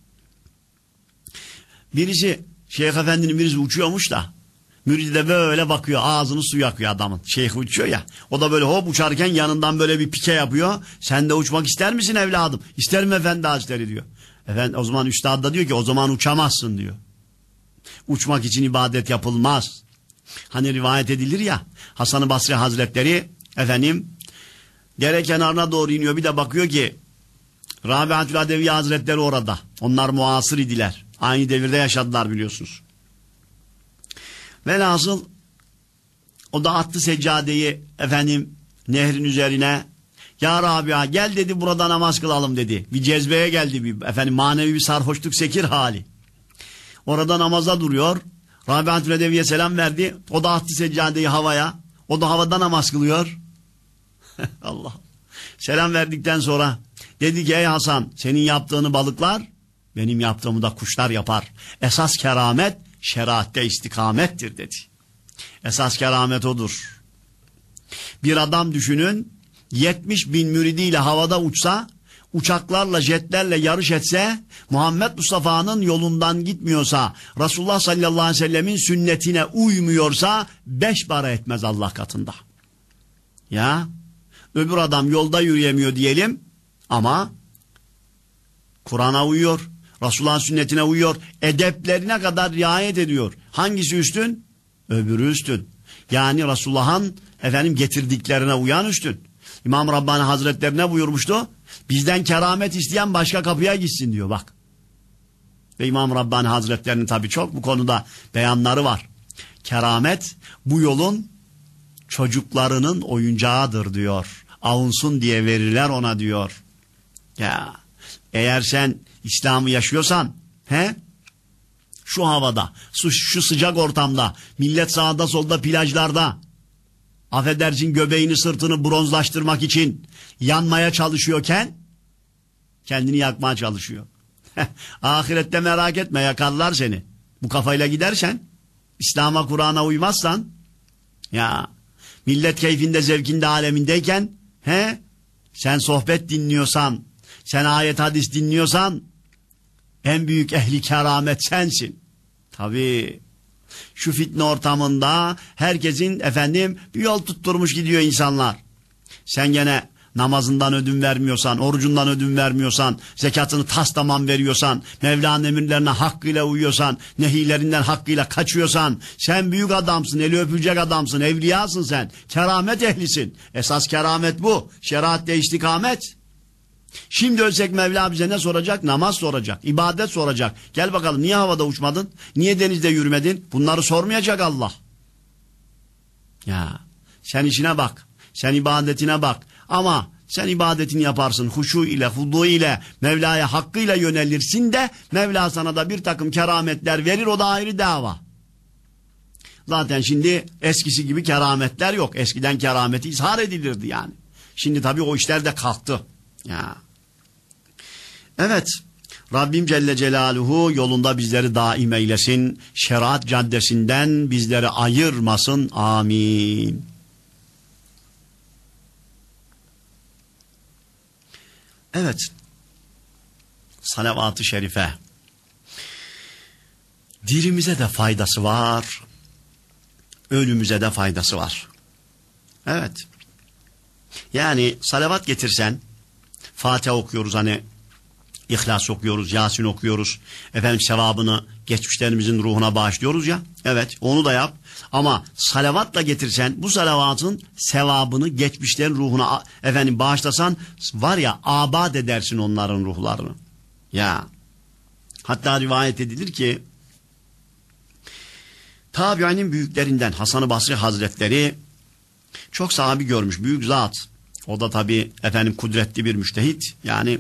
Birisi, Şeyh Efendi'nin birisi uçuyormuş da, müridi de böyle bakıyor, ağzını su yakıyor adamın. Şeyh uçuyor ya, o da böyle hop uçarken yanından böyle bir pike yapıyor. Sen de uçmak ister misin evladım? İsterim efendi hazretleri diyor. Efendi, o zaman üstad da diyor ki o zaman uçamazsın diyor. Uçmak için ibadet yapılmaz. Hani rivayet edilir ya, Hasan-ı Basri Hazretleri efendim dere kenarına doğru iniyor, bir de bakıyor ki Rabiatül Adeviye Hazretleri orada. Onlar muasır idiler. Aynı devirde yaşadılar biliyorsunuz. Velhasıl o da attı seccadeyi efendim nehrin üzerine. Ya Rabia gel dedi, burada namaz kılalım dedi. Bir cezbeye geldi, bir efendim manevi bir sarhoşluk sekir hali. Orada namaza duruyor. Rabiatül Adeviye selam verdi. O da attı seccadeyi havaya. O da havada namaz kılıyor. Allah. Selam verdikten sonra dedi ki ey Hasan, senin yaptığını balıklar benim yaptığımı da kuşlar yapar. Esas keramet şeriatte istikamettir dedi. Esas keramet odur. Bir adam düşünün, yetmiş bin müridiyle havada uçsa, uçaklarla jetlerle yarış etse, Muhammed Mustafa'nın yolundan gitmiyorsa, Resulullah sallallahu aleyhi ve sellemin sünnetine uymuyorsa beş para etmez Allah katında. Ya Öbür adam yolda yürüyemiyor diyelim ama Kur'an'a uyuyor, Resulullah'ın sünnetine uyuyor, edeplerine kadar riayet ediyor. Hangisi üstün? Öbürü üstün. Yani Resulullah'ın efendim getirdiklerine uyan üstün. İmam Rabbani Hazretleri ne buyurmuştu? Bizden keramet isteyen başka kapıya gitsin diyor bak. Ve İmam Rabbani Hazretleri'nin tabii çok bu konuda beyanları var. Keramet bu yolun çocuklarının oyuncağıdır diyor. Avunsun diye verirler ona diyor. Ya eğer sen İslam'ı yaşıyorsan he? Şu havada, şu, şu sıcak ortamda, millet sağda solda plajlarda, affedersin göbeğini sırtını bronzlaştırmak için yanmaya çalışıyorken kendini yakmaya çalışıyor. Ahirette merak etme, yakarlar seni. Bu kafayla gidersen, İslam'a Kur'an'a uymazsan, ya millet keyfinde zevkinde alemindeyken he, sen sohbet dinliyorsan, sen ayet hadis dinliyorsan en büyük ehli keramet sensin. Tabii şu fitne ortamında herkesin efendim bir yol tutturmuş gidiyor insanlar. Sen gene namazından ödün vermiyorsan, orucundan ödün vermiyorsan, zekatını tas tamam veriyorsan, Mevla'nın emirlerine hakkıyla uyuyorsan, nehilerinden hakkıyla kaçıyorsan, sen büyük adamsın, eli öpülecek adamsın, evliyasın sen, keramet ehlisin. Esas keramet bu, şeriatte istikamet. Şimdi ölsek Mevla bize ne soracak? Namaz soracak, ibadet soracak. Gel bakalım, niye havada uçmadın? Niye denizde yürümedin? Bunları sormayacak Allah. Ya sen işine bak, sen ibadetine bak. Ama sen ibadetini yaparsın, huşu ile, hudu ile, Mevla'ya hakkıyla yönelirsin de Mevla sana da bir takım kerametler verir, o da ayrı dava. Zaten şimdi eskisi gibi kerametler yok. Eskiden kerameti izhar edilirdi yani. Şimdi tabii o işler de kalktı. Ya. Evet, Rabbim Celle Celaluhu yolunda bizleri daim eylesin, şeriat caddesinden bizleri ayırmasın, amin. Evet, salavat-ı şerife dirimize de faydası var, ölümüze de faydası var. Evet, yani salavat getirsen, Fatiha okuyoruz, hani İhlas okuyoruz, Yasin okuyoruz, efendim sevabını geçmişlerimizin ruhuna bağışlıyoruz ya, evet onu da yap. Ama salavatla getirsen, bu salavatın sevabını geçmişlerin ruhuna efendim bağışlasan, var ya, abad edersin onların ruhlarını. Ya hatta rivayet edilir ki tabiinin büyüklerinden Hasan-ı Basri Hazretleri çok sahabi görmüş, büyük zat. O da tabii efendim kudretli bir müştehit. Yani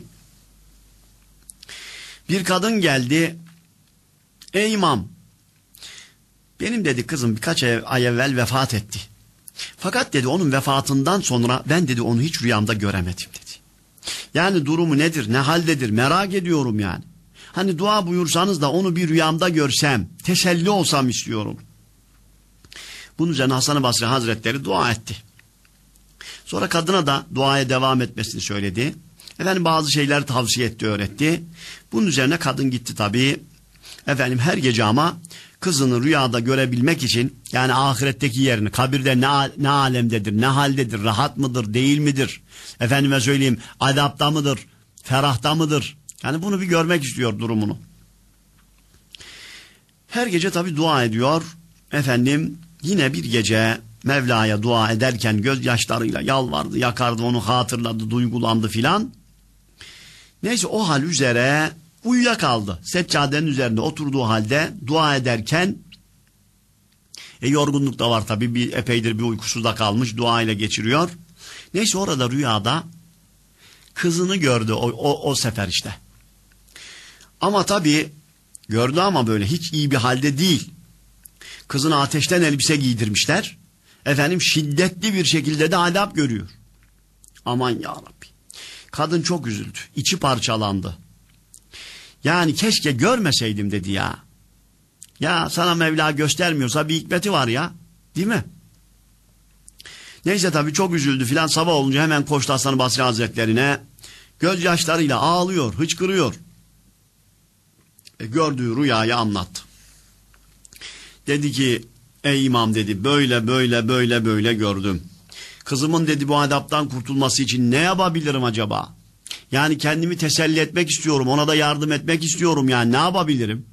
bir kadın geldi, ey imam, benim dedi kızım birkaç ay evvel vefat etti. Fakat dedi onun vefatından sonra ben dedi onu hiç rüyamda göremedim dedi. Yani durumu nedir, ne haldedir merak ediyorum yani. Hani dua buyursanız da onu bir rüyamda görsem, teselli olsam istiyorum. Bunun üzerine Hasan-ı Basri Hazretleri dua etti. Sonra kadına da duaya devam etmesini söyledi. Efendim bazı şeyler tavsiye etti, öğretti. Bunun üzerine kadın gitti tabii. Efendim her gece ama kızını rüyada görebilmek için, yani ahiretteki yerini, kabirde ne, ne alemdedir, ne haldedir, rahat mıdır, değil midir? Efendime söyleyeyim, adapta mıdır, ferahta mıdır? Yani bunu bir görmek istiyor durumunu. Her gece tabii dua ediyor. Efendim yine bir gece Mevla'ya dua ederken gözyaşlarıyla yalvardı, yakardı, onu hatırladı, duygulandı filan. Neyse o hal üzere uyuyakaldı. Seccadenin üzerinde oturduğu halde dua ederken e, yorgunluk da var tabii, bir epeydir bir uykusuzda kalmış, dua ile geçiriyor. Neyse orada rüyada kızını gördü o, o, o sefer işte. Ama tabii gördü ama böyle hiç iyi bir halde değil. Kızına ateşten elbise giydirmişler. Efendim şiddetli bir şekilde de adap görüyor. Aman ya Rabbi. Kadın çok üzüldü. İçi parçalandı. Yani keşke görmeseydim dedi ya. Ya sana Mevla göstermiyorsa bir hikmeti var ya. Değil mi? Neyse tabii çok üzüldü filan. Sabah olunca hemen koştu Hasan-ı Basri Hazretlerine. Gözyaşlarıyla ağlıyor, hıçkırıyor. E, gördüğü rüyayı anlattı. Dedi ki ey imam dedi, böyle böyle böyle böyle gördüm. Kızımın dedi bu adaptan kurtulması için ne yapabilirim acaba? Yani kendimi teselli etmek istiyorum. Ona da yardım etmek istiyorum. Yani ne yapabilirim?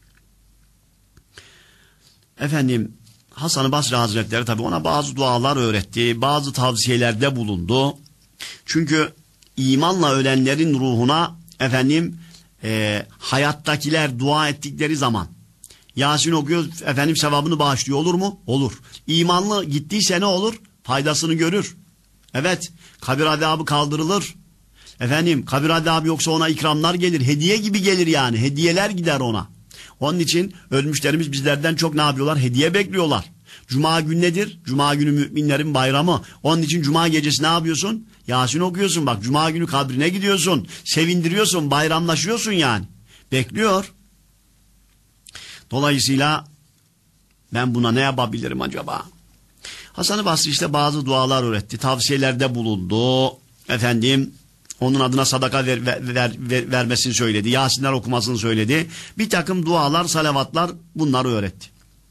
Efendim Hasan-ı Basri Hazretleri tabi ona bazı dualar öğretti. Bazı tavsiyelerde bulundu. Çünkü imanla ölenlerin ruhuna efendim e, hayattakiler dua ettikleri zaman Yasin okuyor, efendim sevabını bağışlıyor, olur mu? Olur. İmanlı gittiyse ne olur? Faydasını görür. Evet, kabir azabı kaldırılır. Efendim kabir azabı yoksa ona ikramlar gelir. Hediye gibi gelir yani. Hediyeler gider ona. Onun için ölmüşlerimiz bizlerden çok ne yapıyorlar? Hediye bekliyorlar. Cuma günü nedir? Cuma günü müminlerin bayramı. Onun için cuma gecesi ne yapıyorsun? Yasin okuyorsun bak. Cuma günü kabrine gidiyorsun. Sevindiriyorsun, bayramlaşıyorsun yani. Bekliyor. Dolayısıyla ben buna ne yapabilirim acaba? Hasan-ı Basri işte bazı dualar öğretti. Tavsiyelerde bulundu. Efendim onun adına sadaka ver, ver, ver, ver, vermesini söyledi. Yasinler okumasını söyledi. Bir takım dualar, salavatlar bunları öğretti.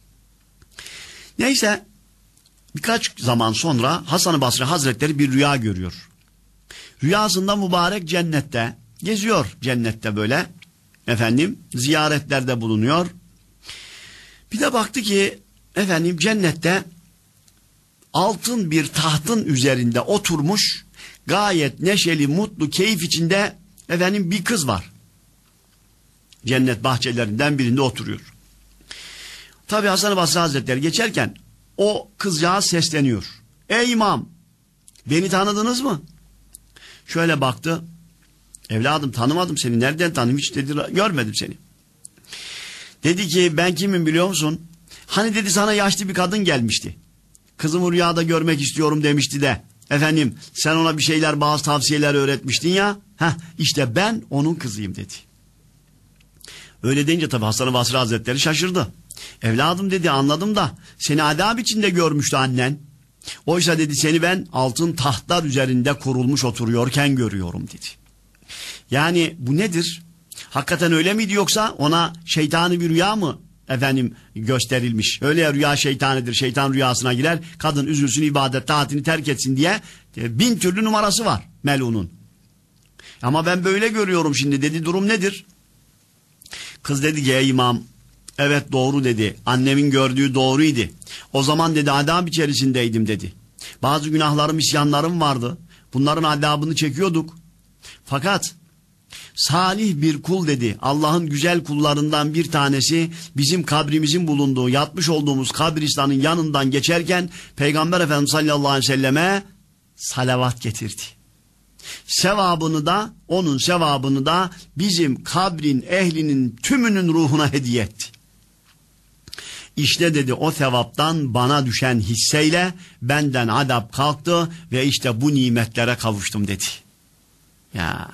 Neyse birkaç zaman sonra Hasan-ı Basri Hazretleri bir rüya görüyor. Rüyasında mübarek cennette geziyor, cennette böyle efendim ziyaretlerde bulunuyor. Bir de baktı ki efendim cennette altın bir tahtın üzerinde oturmuş gayet neşeli, mutlu, keyif içinde efendim bir kız var. Cennet bahçelerinden birinde oturuyor. Tabi Hasan-ı Basri Hazretleri geçerken o kızcağız sesleniyor. Ey imam, beni tanıdınız mı? Şöyle baktı. Evladım tanımadım seni. Nereden tanıyayım? Hiç dedi, görmedim seni. Dedi ki ben kimim biliyor musun? Hani dedi sana yaşlı bir kadın gelmişti. Kızımı rüyada görmek istiyorum demişti de. Efendim sen ona bir şeyler, bazı tavsiyeler öğretmiştin ya. Heh, işte ben onun kızıyım dedi. Öyle deyince tabi Hasan-ı Basri Hazretleri şaşırdı. Evladım dedi anladım da seni adab içinde görmüştü annen. Oysa dedi seni ben altın tahtlar üzerinde kurulmuş oturuyorken görüyorum dedi. Yani bu nedir? Hakikaten öyle miydi yoksa ona şeytani bir rüya mı efendim gösterilmiş? Öyle ya, rüya şeytanidir, şeytan rüyasına girer, kadın üzülsün, ibadet taatini terk etsin diye e, bin türlü numarası var melunun. Ama ben böyle görüyorum şimdi dedi, durum nedir? Kız dedi ki ey imam, evet doğru dedi, annemin gördüğü doğruydu. O zaman dedi adab içerisindeydim dedi. Bazı günahlarım, isyanlarım vardı. Bunların adabını çekiyorduk. Fakat salih bir kul dedi, Allah'ın güzel kullarından bir tanesi bizim kabrimizin bulunduğu, yatmış olduğumuz kabristanın yanından geçerken Peygamber Efendimiz sallallahu aleyhi ve selleme salavat getirdi. Sevabını da, onun sevabını da bizim kabrin ehlinin tümünün ruhuna hediye etti. İşte dedi o sevaptan bana düşen hisseyle benden adab kalktı ve işte bu nimetlere kavuştum dedi. Ya.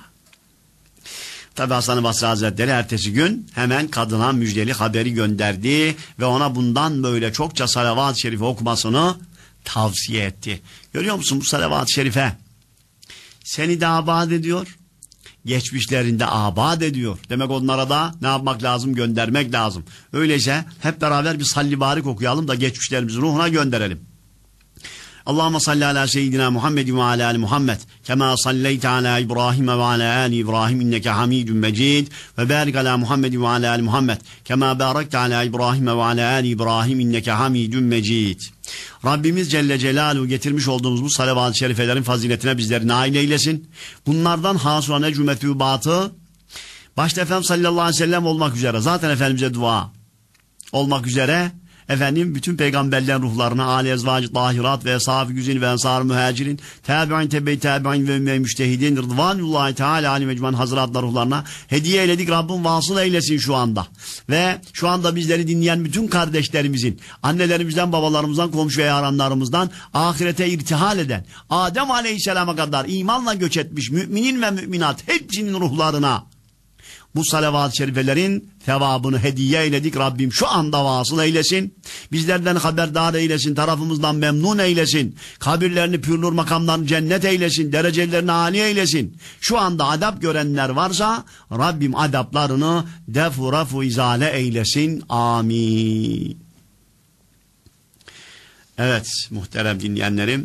Tabi Hasan-ı Basri Hazretleri ertesi gün hemen kadına müjdeli haberi gönderdi ve ona bundan böyle çokça salavat-ı şerife okumasını tavsiye etti. Görüyor musun bu salavat-ı şerife? Seni de abad ediyor, geçmişlerinde abad ediyor. Demek onlara da ne yapmak lazım? Göndermek lazım. Öyleyse hep beraber bir salli barik okuyalım da geçmişlerimizin ruhuna gönderelim. Allahümme salli ala seyyidina Muhammedin ve ala ali Muhammed kema salleyte ala İbrahim ve ala ali İbrahim inneke hamidun mecid ve barik ala Muhammedin ve ala ali Muhammed kema barakte ala İbrahim ve ala ali İbrahim inneke hamidun mecid. Rabbimiz Celle Celaluhu getirmiş olduğumuz bu salavat-ı şerifelerin faziletine bizleri nail eylesin. Bunlardan hasıla necü methubatı başta Efendimiz sallallahu aleyhi ve sellem olmak üzere, zaten Efendimiz'e dua olmak üzere efendim bütün peygamberlerin ruhlarına, âli ezvâcı tahirat ve eshâb-ı güzin ve ensâr-ı mühacirin, tâbi'in tebe-i tâbi'in ve ümme-i müştehidin, rıdvânullâhi teâlâ âli mecmuan hazıratlar ruhlarına hediye eyledik. Rabbim vasıl eylesin şu anda. Ve şu anda bizleri dinleyen bütün kardeşlerimizin, annelerimizden, babalarımızdan, komşu ve yaranlarımızdan, ahirete irtihal eden, Adem aleyhisselama kadar imanla göç etmiş müminin ve müminat hepsinin ruhlarına bu salavat-ı şerifelerin sevabını hediye eyledik. Rabbim şu anda vasıl eylesin. Bizlerden haberdar eylesin. Tarafımızdan memnun eylesin. Kabirlerini, pürnur makamlarını cennet eylesin. Derecelerini âli eylesin. Şu anda adab görenler varsa Rabbim adaplarını defu rafu izale eylesin. Amin. Evet muhterem dinleyenlerim,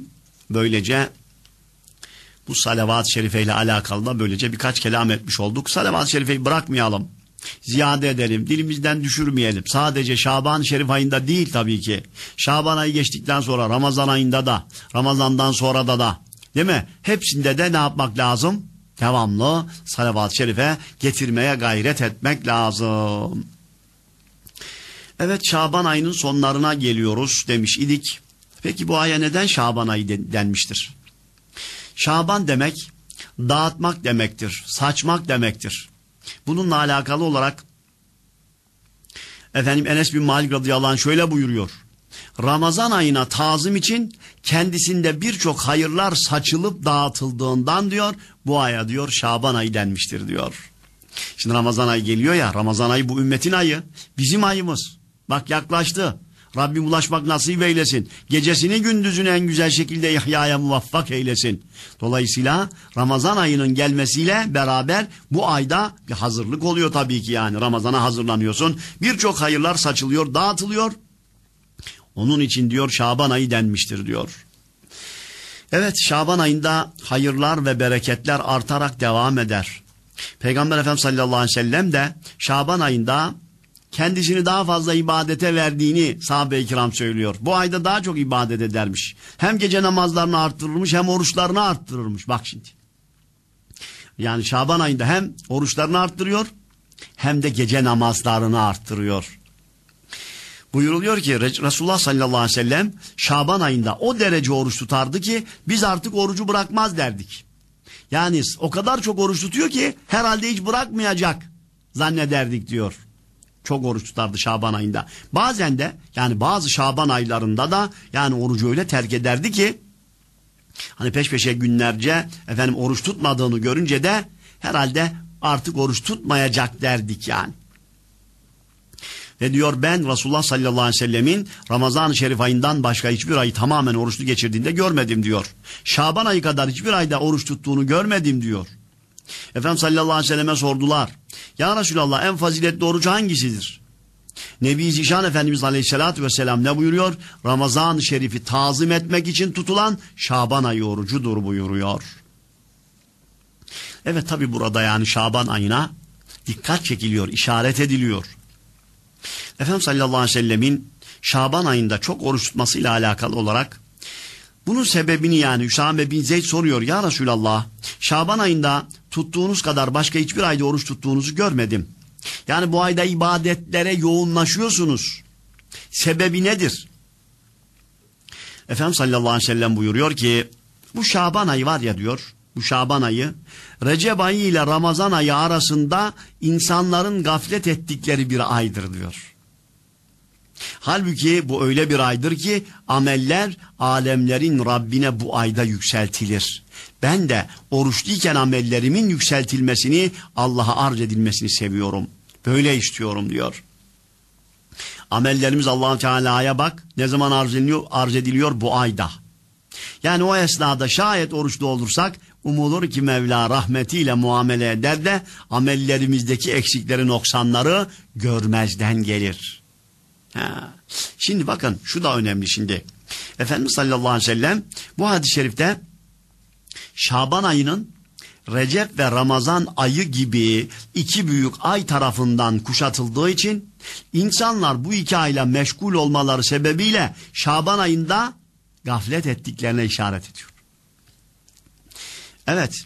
böylece bu salavat-ı şerife ile alakalı da böylece birkaç kelam etmiş olduk. Salavat-ı şerifeyi bırakmayalım. Ziyade edelim. Dilimizden düşürmeyelim. Sadece Şaban-ı Şerif ayında değil tabii ki. Şaban ayı geçtikten sonra Ramazan ayında da, Ramazandan sonra da da, değil mi? Hepsinde de ne yapmak lazım? Devamlı salavat-ı şerife getirmeye gayret etmek lazım. Evet, Şaban ayının sonlarına geliyoruz demiş idik. Peki bu aya neden Şaban ayı denmiştir? Şaban demek dağıtmak demektir, saçmak demektir. Bununla alakalı olarak efendim Enes bin Malik radıyallahu anh şöyle buyuruyor. Ramazan ayına tazim için kendisinde birçok hayırlar saçılıp dağıtıldığından diyor, bu aya diyor Şaban ayı denmiştir diyor. Şimdi Ramazan ayı geliyor ya, Ramazan ayı bu ümmetin ayı, bizim ayımız. Bak yaklaştı. Rabbim ulaşmak nasip eylesin. Gecesini gündüzünü en güzel şekilde ihyaya muvaffak eylesin. Dolayısıyla Ramazan ayının gelmesiyle beraber bu ayda bir hazırlık oluyor tabii ki yani. Ramazana hazırlanıyorsun. Birçok hayırlar saçılıyor, dağıtılıyor. Onun için diyor Şaban ayı denmiştir diyor. Evet, Şaban ayında hayırlar ve bereketler artarak devam eder. Peygamber Efendimiz sallallahu aleyhi ve sellem de Şaban ayında kendisini daha fazla ibadete verdiğini sahabe-i kiram söylüyor. Bu ayda daha çok ibadet edermiş. Hem gece namazlarını arttırırmış hem oruçlarını arttırırmış. Bak şimdi. Yani Şaban ayında hem oruçlarını arttırıyor hem de gece namazlarını arttırıyor. Buyuruluyor ki Resulullah sallallahu aleyhi ve sellem Şaban ayında o derece oruç tutardı ki biz artık orucu bırakmaz derdik. Yani o kadar çok oruç tutuyor ki herhalde hiç bırakmayacak zannederdik diyor. Çok oruç tutardı Şaban ayında. Bazen de yani bazı Şaban aylarında da yani orucu öyle terk ederdi ki hani peş peşe günlerce efendim oruç tutmadığını görünce de herhalde artık oruç tutmayacak derdik yani. Ve diyor ben Resulullah sallallahu aleyhi ve sellemin Ramazan-ı Şerif ayından başka hiçbir ayı tamamen oruçlu geçirdiğinde görmedim diyor. Şaban ayı kadar hiçbir ayda oruç tuttuğunu görmedim diyor. Efendimiz sallallahu aleyhi ve selleme sordular. Ya Resulallah en faziletli oruç hangisidir? Nebi Zişan Efendimiz aleyhissalatü vesselam ne buyuruyor? Ramazan-ı Şerif'i tazim etmek için tutulan Şaban ayı orucudur buyuruyor. Evet tabi burada yani Şaban ayına dikkat çekiliyor, işaret ediliyor. Efendimiz sallallahu aleyhi ve sellemin Şaban ayında çok oruç tutmasıyla alakalı olarak bunun sebebini yani Üsame bin Zeyd soruyor. Ya Resulallah Şaban ayında tuttuğunuz kadar başka hiçbir ayda oruç tuttuğunuzu görmedim. Yani bu ayda ibadetlere yoğunlaşıyorsunuz. Sebebi nedir? Efendimiz sallallahu aleyhi ve sellem buyuruyor ki bu Şaban ayı var ya diyor. Bu Şaban ayı Recep ayı ile Ramazan ayı arasında insanların gaflet ettikleri bir aydır diyor. Halbuki bu öyle bir aydır ki ameller alemlerin Rabbine bu ayda yükseltilir. Ben de oruçluyken amellerimin yükseltilmesini, Allah'a arz edilmesini seviyorum. Böyle istiyorum diyor. Amellerimiz Allah-u Teala'ya bak ne zaman arz ediliyor, arz ediliyor bu ayda. Yani o esnada şayet oruçlu olursak umulur ki Mevla rahmetiyle muamele eder de amellerimizdeki eksikleri, noksanları görmezden gelir. Ha. Şimdi bakın şu da önemli şimdi. Efendimiz sallallahu aleyhi ve sellem bu hadis-i şerifte Şaban ayının Recep ve Ramazan ayı gibi iki büyük ay tarafından kuşatıldığı için insanlar bu iki ayla meşgul olmaları sebebiyle Şaban ayında gaflet ettiklerine işaret ediyor. Evet.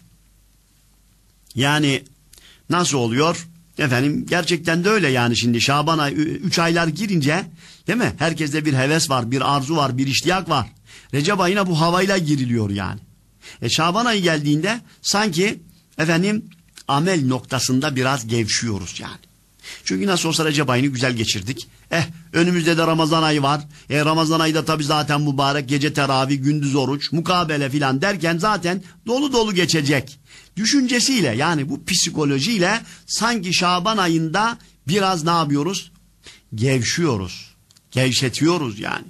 Yani nasıl oluyor? Efendim gerçekten de öyle yani şimdi Şaban ayı üç aylar girince değil mi? Herkeste bir heves var, bir arzu var, bir iştiyak var. Recep ayına bu havayla giriliyor yani. E Şaban ayı geldiğinde sanki efendim amel noktasında biraz gevşiyoruz yani. Çünkü nasıl olsa Recep ayını güzel geçirdik. Eh önümüzde de Ramazan ayı var. E Ramazan ayı da tabii zaten mübarek, gece teravih, gündüz oruç, mukabele filan derken zaten dolu dolu geçecek. Düşüncesiyle yani bu psikolojiyle sanki Şaban ayında biraz ne yapıyoruz? Gevşiyoruz. Gevşetiyoruz yani.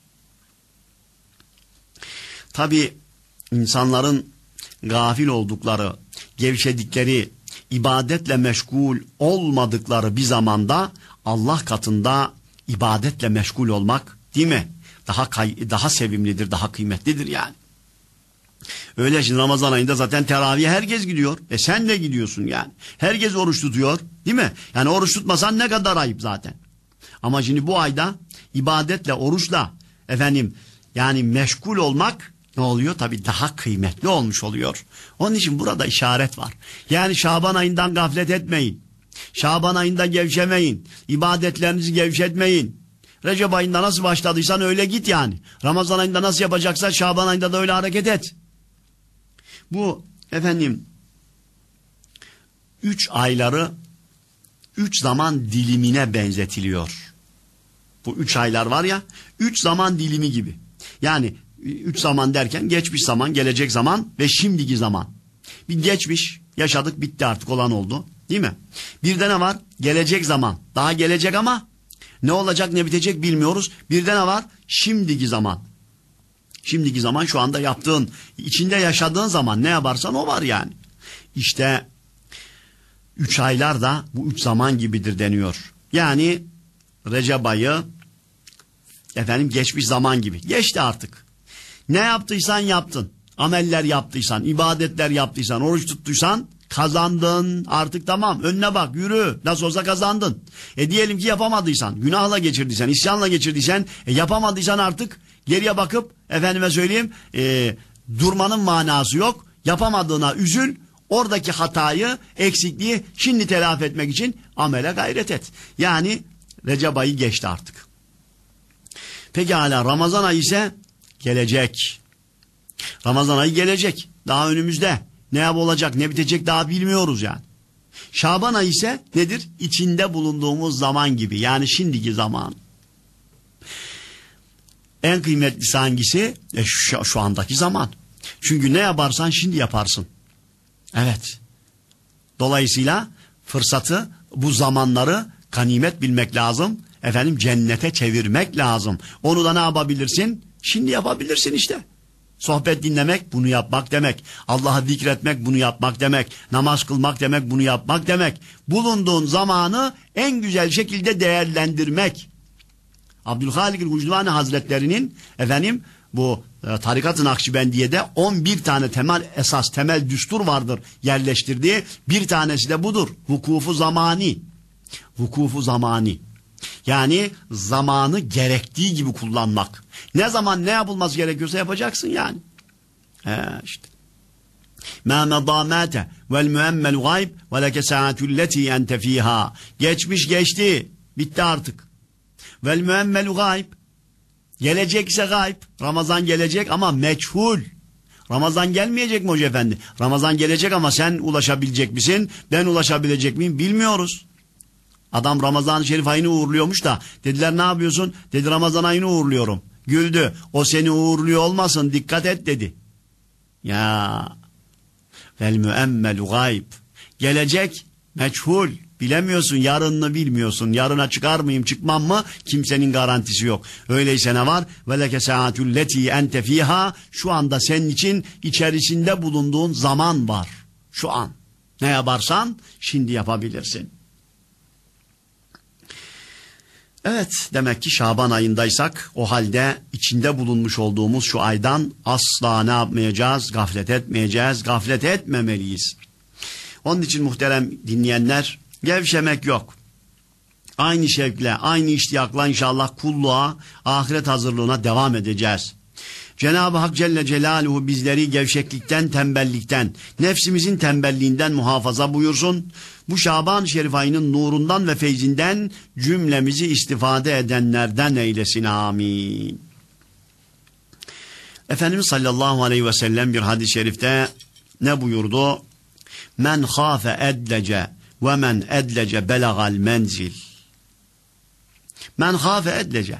Tabii insanların gafil oldukları, gevşedikleri, ibadetle meşgul olmadıkları bir zamanda Allah katında ibadetle meşgul olmak değil mi? Daha kay daha sevimlidir, daha kıymetlidir yani. Öyle şimdi Ramazan ayında zaten teraviye herkes gidiyor. E sen de gidiyorsun yani. Herkes oruç tutuyor değil mi? Yani oruç tutmasan ne kadar ayıp zaten. Ama şimdi bu ayda ibadetle, oruçla efendim yani meşgul olmak ne oluyor? Tabii daha kıymetli olmuş oluyor. Onun için burada işaret var. Yani Şaban ayından gaflet etmeyin. Şaban ayında gevşemeyin. İbadetlerinizi gevşetmeyin. Recep ayında nasıl başladıysan öyle git yani. Ramazan ayında nasıl yapacaksan Şaban ayında da öyle hareket et. Bu efendim üç ayları üç zaman dilimine benzetiliyor. Bu üç aylar var ya, üç zaman dilimi gibi. Yani üç zaman derken geçmiş zaman, gelecek zaman ve şimdiki zaman. Bir geçmiş, yaşadık, bitti artık, olan oldu. Değil mi? Bir de ne var? Gelecek zaman. Daha gelecek ama ne olacak ne bitecek bilmiyoruz. Bir de ne var? Şimdiki zaman. Şimdiki zaman şu anda yaptığın, içinde yaşadığın zaman ne yaparsan o var yani. İşte üç aylar da bu üç zaman gibidir deniyor. Yani Recep ayı efendim geçmiş zaman gibi. Geçti artık. Ne yaptıysan yaptın. Ameller yaptıysan, ibadetler yaptıysan, oruç tuttuysan kazandın. Artık tamam. Önüne bak, yürü. Nasıl olsa kazandın. E diyelim ki yapamadıysan, günahla geçirdiysen, isyanla geçirdiysen, e yapamadıysan artık geriye bakıp efendime söyleyeyim e, durmanın manası yok. Yapamadığına üzül. Oradaki hatayı, eksikliği şimdi telafi etmek için amele gayret et. Yani Recep ayı geçti artık. Pekala Ramazan ayı ise gelecek. Ramazan ayı gelecek. Daha önümüzde. Ne yap olacak, ne bitecek daha bilmiyoruz yani. Şaban ayı ise nedir? İçinde bulunduğumuz zaman gibi. Yani şimdiki zaman. En kıymetlisi hangisi? E şu, şu andaki zaman. Çünkü ne yaparsan şimdi yaparsın. Evet. Dolayısıyla fırsatı, bu zamanları ganimet bilmek lazım. Efendim cennete çevirmek lazım. Onu da ne yapabilirsin? Şimdi yapabilirsin işte. Sohbet dinlemek bunu yapmak demek. Allah'ı zikretmek bunu yapmak demek. Namaz kılmak demek bunu yapmak demek. Bulunduğun zamanı en güzel şekilde değerlendirmek. Abdülhalik el-Gucduvani Hazretleri'nin efendim bu e, Tarikat-ı Nakşibendiye'de on bir tane temel esas, temel düstur vardır yerleştirdiği. Bir tanesi de budur. Vukufu zamani. Vukufu zamani. Yani zamanı gerektiği gibi kullanmak. Ne zaman ne yapılması gerekiyorsa yapacaksın yani. He işte. مَا مَضَامَاتَ وَالْمُؤَمَّلُ غَيْبْ وَلَكَ سَاعَةُ الَّتِي اَنْتَ ف۪يهَا. Geçmiş geçti. Bitti artık. وَالْمُؤَمَّلُ غَيْبْ. Gelecek ise gayb. Ramazan gelecek ama meçhul. Ramazan gelmeyecek mi Hoca Efendi? Ramazan gelecek ama sen ulaşabilecek misin? Ben ulaşabilecek miyim? Bilmiyoruz. Adam Ramazan-ı Şerif ayını uğurluyormuş da dediler ne yapıyorsun? Dedi Ramazan ayını uğurluyorum. Güldü. O seni uğurluyor olmasın, dikkat et dedi. Ya vel müemmelu gayb. Gelecek meçhul. Bilemiyorsun, yarınını bilmiyorsun. Yarına çıkar mıyım, çıkmam mı? Kimsenin garantisi yok. Öyleyse ne var? Veleke saatül leti ente fiha. Şu anda senin için içerisinde bulunduğun zaman var. Şu an. Ne yaparsan şimdi yapabilirsin. Evet, demek ki Şaban ayındaysak o halde içinde bulunmuş olduğumuz şu aydan asla ne yapmayacağız? Gaflet etmeyeceğiz, gaflet etmemeliyiz. Onun için muhterem dinleyenler, gevşemek yok. Aynı şevkle, aynı iştiyakla inşallah kulluğa, ahiret hazırlığına devam edeceğiz. Cenab-ı Hak Celle Celaluhu bizleri gevşeklikten, tembellikten, nefsimizin tembelliğinden muhafaza buyursun. Bu Şaban-ı Şerif ayının nurundan ve feyzinden cümlemizi istifade edenlerden eylesin. Amin. Efendimiz sallallahu aleyhi ve sellem bir hadis-i şerifte ne buyurdu? Men khâfe edlece ve men edlece belagal menzil. Men khâfe edlece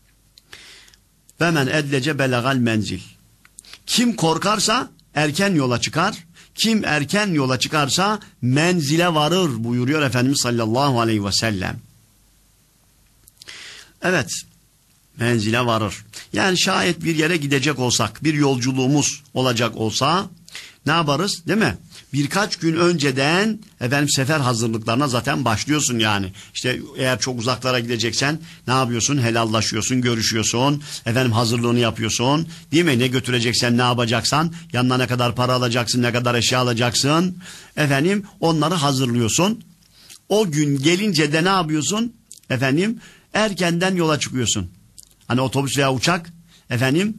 ve men edlece belagal menzil. Kim korkarsa erken yola çıkar. Kim erken yola çıkarsa menzile varır buyuruyor Efendimiz sallallahu aleyhi ve sellem. Evet, menzile varır. Yani şayet bir yere gidecek olsak, bir yolculuğumuz olacak olsa ne yaparız değil mi? birkaç gün önceden efendim sefer hazırlıklarına zaten başlıyorsun yani. İşte eğer çok uzaklara gideceksen ne yapıyorsun? Helallaşıyorsun, görüşüyorsun, efendim hazırlığını yapıyorsun. Değil mi? Ne götüreceksen, ne yapacaksan, yanına ne kadar para alacaksın, ne kadar eşya alacaksın. Efendim onları hazırlıyorsun. O gün gelince de ne yapıyorsun? Efendim erkenden yola çıkıyorsun. Hani otobüs veya uçak efendim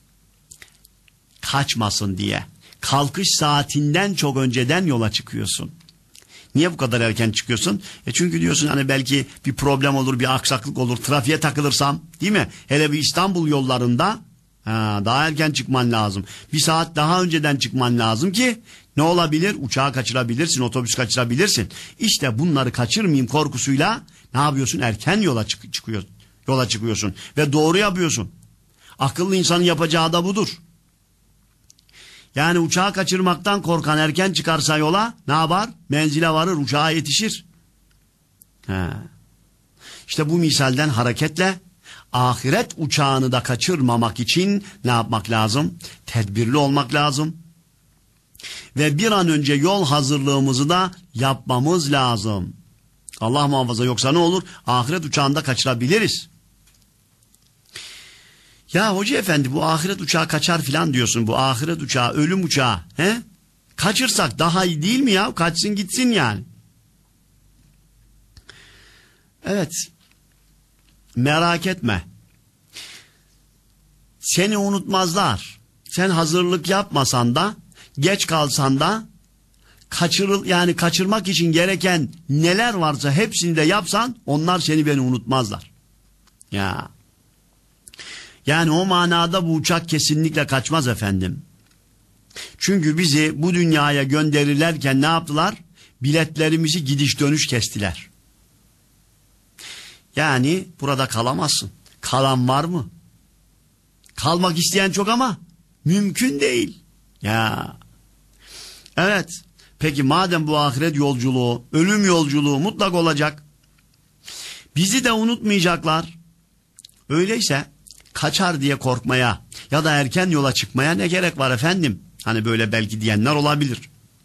kaçmasın diye. Kalkış saatinden çok önceden yola çıkıyorsun. Niye bu kadar erken çıkıyorsun? E çünkü diyorsun hani belki bir problem olur, bir aksaklık olur, trafiğe takılırsam, değil mi? Hele bir İstanbul yollarında ha, daha erken çıkman lazım. Bir saat daha önceden çıkman lazım ki ne olabilir? Uçağı kaçırabilirsin, otobüs kaçırabilirsin. İşte bunları kaçırmayayım korkusuyla ne yapıyorsun? Erken yola çık çıkıyor, yola çıkıyorsun ve doğru yapıyorsun. Akıllı insanın yapacağı da budur. Yani uçağı kaçırmaktan korkan erken çıkarsa yola ne yapar? Menzile varır, uçağa yetişir. He. İşte bu misalden hareketle ahiret uçağını da kaçırmamak için ne yapmak lazım? Tedbirli olmak lazım. Ve bir an önce yol hazırlığımızı da yapmamız lazım. Allah muhafaza, yoksa ne olur? Ahiret uçağını da kaçırabiliriz. Ya hoca efendi bu ahiret uçağı kaçar filan diyorsun. Bu ahiret uçağı, ölüm uçağı. He? Kaçırsak daha iyi değil mi ya? Kaçsın gitsin yani. Evet. Merak etme. Seni unutmazlar. Sen hazırlık yapmasan da, geç kalsan da, kaçırıl yani kaçırmak için gereken neler varsa hepsini de yapsan onlar seni beni unutmazlar. Ya. Yani o manada bu uçak kesinlikle kaçmaz efendim. Çünkü bizi bu dünyaya gönderirlerken ne yaptılar? Biletlerimizi gidiş dönüş kestiler. Yani burada kalamazsın. Kalan var mı? Kalmak isteyen çok ama mümkün değil. Ya. Evet. Peki madem bu ahiret yolculuğu, ölüm yolculuğu mutlak olacak. Bizi de unutmayacaklar. Öyleyse kaçar diye korkmaya ya da erken yola çıkmaya ne gerek var efendim? Hani böyle belki diyenler olabilir.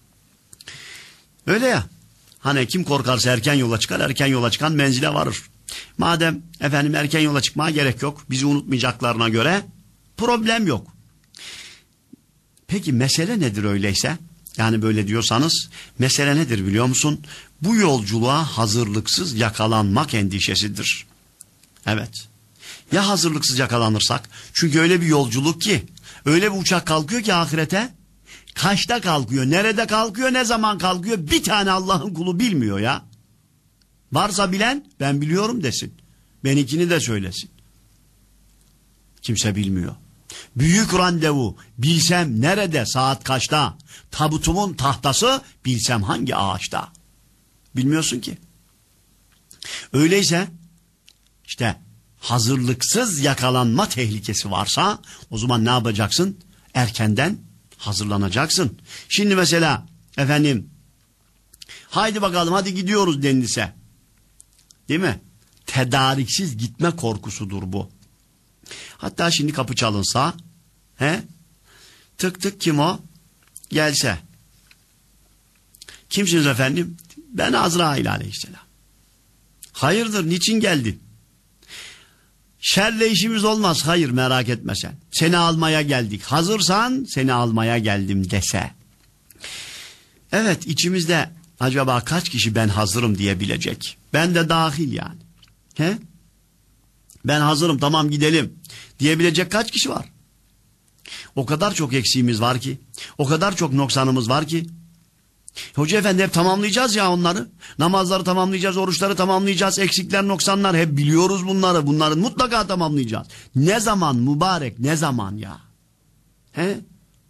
Öyle ya. Hani kim korkarsa erken yola çıkar, erken yola çıkan menzile varır. Madem efendim erken yola çıkmaya gerek yok, bizi unutmayacaklarına göre problem yok. Peki mesele nedir öyleyse? Yani böyle diyorsanız mesele nedir biliyor musun? Bu yolculuğa hazırlıksız yakalanmak endişesidir. Evet. Ya hazırlıksız yakalanırsak? Çünkü öyle bir yolculuk ki, öyle bir uçak kalkıyor ki ahirete, kaçta kalkıyor, nerede kalkıyor, ne zaman kalkıyor, bir tane Allah'ın kulu bilmiyor ya. Varsa bilen ben biliyorum desin. Benimkini de söylesin. Kimse bilmiyor. Büyük randevu, bilsem nerede, saat kaçta, tabutumun tahtası, bilsem hangi ağaçta. Bilmiyorsun ki. Öyleyse işte hazırlıksız yakalanma tehlikesi varsa o zaman ne yapacaksın? Erkenden hazırlanacaksın. Şimdi mesela efendim haydi bakalım hadi gidiyoruz denilse, değil mi? Tedariksiz gitme korkusudur bu. Hatta şimdi kapı çalınsa, he? Tık tık kim o? Gelse. Kimsiniz efendim? Ben Azrail aleyhisselam. Hayırdır, niçin geldin? Şerle işimiz olmaz. Hayır, merak etme sen. Seni almaya geldik. Hazırsan seni almaya geldim dese. Evet, içimizde acaba kaç kişi ben hazırım diyebilecek? Ben de dahil yani. He? Ben hazırım, tamam gidelim diyebilecek kaç kişi var? O kadar çok eksiğimiz var ki, o kadar çok noksanımız var ki. Hoca efendi hep tamamlayacağız ya onları. Namazları tamamlayacağız, oruçları tamamlayacağız, eksikler, noksanlar hep biliyoruz bunları. Bunları mutlaka tamamlayacağız. Ne zaman mübarek, ne zaman ya? He?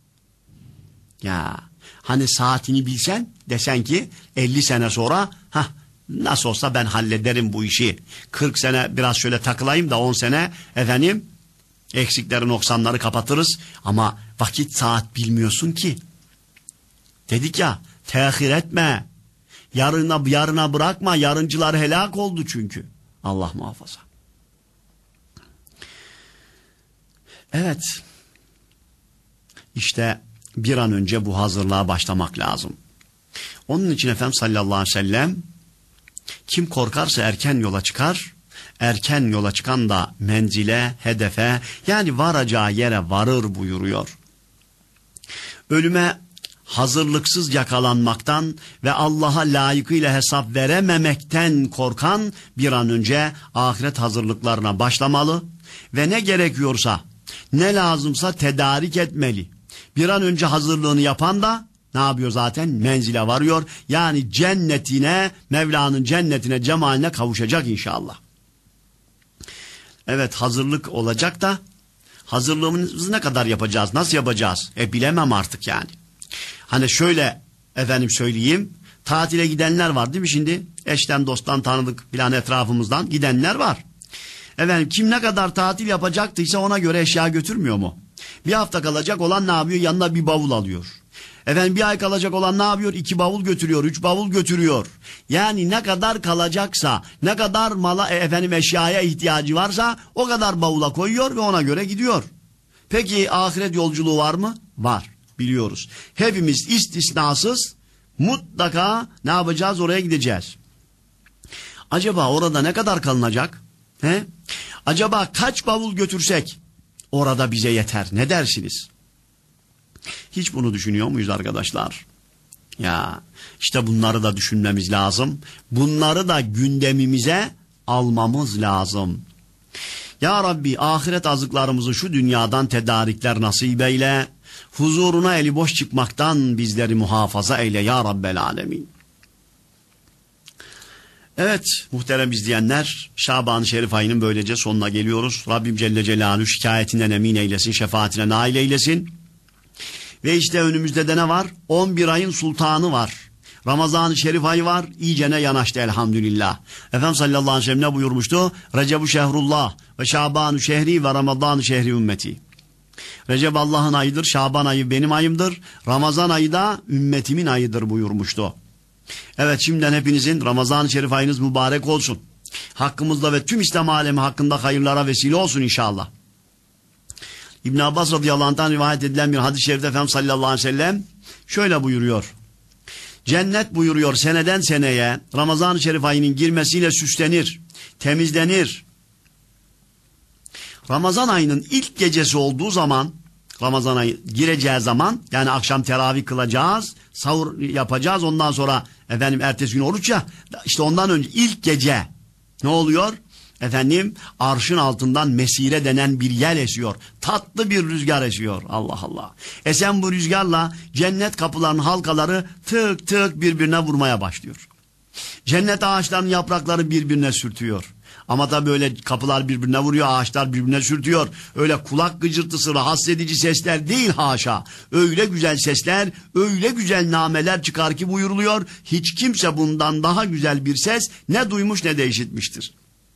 Ya hani saatini bilsen, desen ki elli sene sonra hah nasıl olsa ben hallederim bu işi. kırk sene biraz şöyle takılayım da on sene efendim eksikleri, noksanları kapatırız. Ama vakit, saat bilmiyorsun ki. Dedik ya, tehir etme. Yarına, yarına bırakma. Yarıncılar helak oldu çünkü. Allah muhafaza. Evet. İşte bir an önce bu hazırlığa başlamak lazım. Onun için Efendimiz sallallahu aleyhi ve sellem kim korkarsa erken yola çıkar, erken yola çıkan da menzile, hedefe yani varacağı yere varır buyuruyor. Ölüme hazırlıksız yakalanmaktan ve Allah'a layıkıyla hesap verememekten korkan bir an önce ahiret hazırlıklarına başlamalı ve ne gerekiyorsa, ne lazımsa tedarik etmeli. Bir an önce hazırlığını yapan da ne yapıyor zaten? Menzile varıyor. Yani cennetine, Mevla'nın cennetine, cemaline kavuşacak inşallah. Evet, hazırlık olacak da hazırlığımızı ne kadar yapacağız? Nasıl yapacağız? E bilemem artık yani. Hani şöyle efendim söyleyeyim. Tatile gidenler var değil mi şimdi? Eşten, dosttan, tanıdık filan etrafımızdan gidenler var. Efendim kim ne kadar tatil yapacaktıysa ona göre eşya götürmüyor mu? Bir hafta kalacak olan ne yapıyor? Yanına bir bavul alıyor. Efendim bir ay kalacak olan ne yapıyor? İki bavul götürüyor, üç bavul götürüyor. Yani ne kadar kalacaksa, ne kadar mala, efendim eşyaya ihtiyacı varsa o kadar bavula koyuyor ve ona göre gidiyor. Peki ahiret yolculuğu var mı? Var, biliyoruz. Hepimiz istisnasız mutlaka ne yapacağız? Oraya gideceğiz. Acaba orada ne kadar kalınacak? He? Acaba kaç bavul götürsek orada bize yeter? Ne dersiniz? Hiç bunu düşünüyor muyuz arkadaşlar? Ya işte bunları da düşünmemiz lazım. Bunları da gündemimize almamız lazım. Ya Rabbi ahiret azıklarımızı şu dünyadan tedarikler nasip eyle. Huzuruna eli boş çıkmaktan bizleri muhafaza eyle ya Rabbel alemin. Evet muhterem izleyenler, Şaban-ı Şerif ayının böylece sonuna geliyoruz. Rabbim Celle Celaluhu şikayetinden emin eylesin, şefaatine nail eylesin. Ve işte önümüzde de ne var? on bir ayın sultanı var. Ramazan-ı Şerif ayı var. İyicene yanaştı elhamdülillah. Efendimiz sallallahu aleyhi ve sellem ne buyurmuştu? Recep-u şehrullah ve Şaban-ı şehri ve Ramazan-ı şehri ümmeti. Recep Allah'ın ayıdır, Şaban ayı benim ayımdır, Ramazan ayı da ümmetimin ayıdır buyurmuştu. Evet şimdiden hepinizin Ramazan-ı Şerif ayınız mübarek olsun. Hakkımızda ve tüm İslam alemi hakkında hayırlara vesile olsun inşallah. İbn Abbas radıyallahu anh'tan rivayet edilen bir hadis-i şerifte Efendimiz sallallahu aleyhi ve sellem şöyle buyuruyor. Cennet buyuruyor seneden seneye Ramazan-ı Şerif ayının girmesiyle süslenir, temizlenir. Ramazan ayının ilk gecesi olduğu zaman, Ramazan ayı gireceği zaman yani akşam teravih kılacağız, sahur yapacağız, ondan sonra efendim ertesi gün oruç ya, işte ondan önce ilk gece ne oluyor? Efendim arşın altından mesire denen bir yel esiyor. Tatlı bir rüzgar esiyor. Allah Allah. Esen bu rüzgarla cennet kapılarının halkaları tık tık birbirine vurmaya başlıyor. Cennet ağaçlarının yaprakları birbirine sürtüyor. Ama tabii öyle kapılar birbirine vuruyor, ağaçlar birbirine sürtüyor. Öyle kulak gıcırtısı, rahatsız edici sesler değil haşa. Öyle güzel sesler, öyle güzel nameler çıkar ki buyuruluyor. Hiç kimse bundan daha güzel bir ses ne duymuş ne de işitmiştir.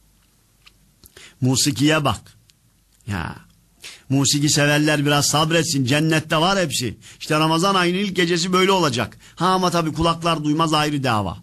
Musikiye bak. Ya. Musiki severler biraz sabretsin. Cennette var hepsi. İşte Ramazan ayının ilk gecesi böyle olacak. Ha ama tabii kulaklar duymaz ayrı dava.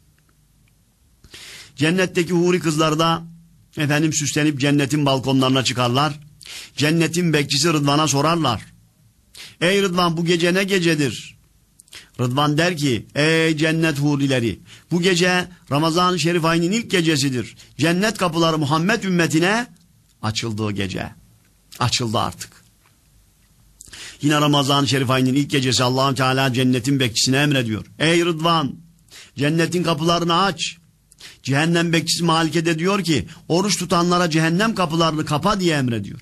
Cennetteki huri kızlar da efendim süslenip cennetin balkonlarına çıkarlar. Cennetin bekçisi Rıdvan'a sorarlar. Ey Rıdvan bu gece ne gecedir? Rıdvan der ki ey cennet hurileri bu gece Ramazan-ı Şerif ayının ilk gecesidir. Cennet kapıları Muhammed ümmetine açıldığı gece. Açıldı artık. Yine Ramazan-ı Şerif ayının ilk gecesi Allah-u Teala cennetin bekçisine emrediyor. Ey Rıdvan cennetin kapılarını aç. Cehennem bekçisi Malike de diyor ki oruç tutanlara cehennem kapılarını kapa diye emrediyor.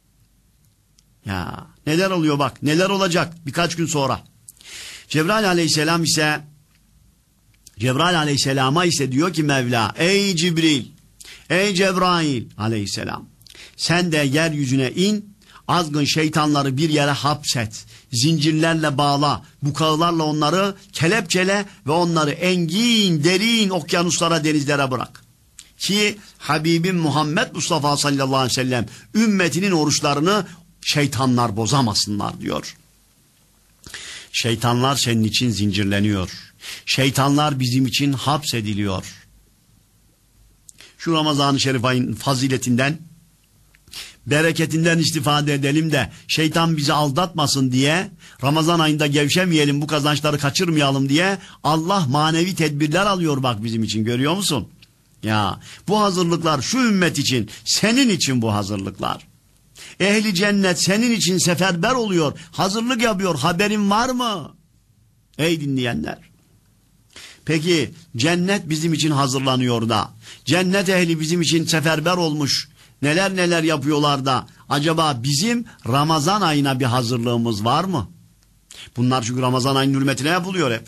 Ya neler oluyor bak neler olacak birkaç gün sonra. Cebrail aleyhisselam ise Cebrail aleyhisselama ise diyor ki Mevla ey Cibril ey Cebrail aleyhisselam sen de yeryüzüne in azgın şeytanları bir yere hapset zincirlerle bağla bukağılarla onları kelepçele ve onları engin derin okyanuslara denizlere bırak ki Habibim Muhammed Mustafa sallallahu aleyhi ve sellem ümmetinin oruçlarını şeytanlar bozamasınlar diyor. Şeytanlar senin için zincirleniyor. Şeytanlar bizim için hapsediliyor. Şu Ramazan-ı Şerif ayının faziletinden bereketinden istifade edelim de şeytan bizi aldatmasın diye, Ramazan ayında gevşemeyelim, bu kazançları kaçırmayalım diye Allah manevi tedbirler alıyor bak bizim için, görüyor musun? Ya bu hazırlıklar şu ümmet için, senin için bu hazırlıklar. Ehli cennet senin için seferber oluyor, hazırlık yapıyor, haberin var mı? Ey dinleyenler. Peki cennet bizim için hazırlanıyor da, cennet ehli bizim için seferber olmuş, neler neler yapıyorlar da, acaba bizim Ramazan ayına bir hazırlığımız var mı? Bunlar çünkü Ramazan ayının hürmetine yapılıyor hep.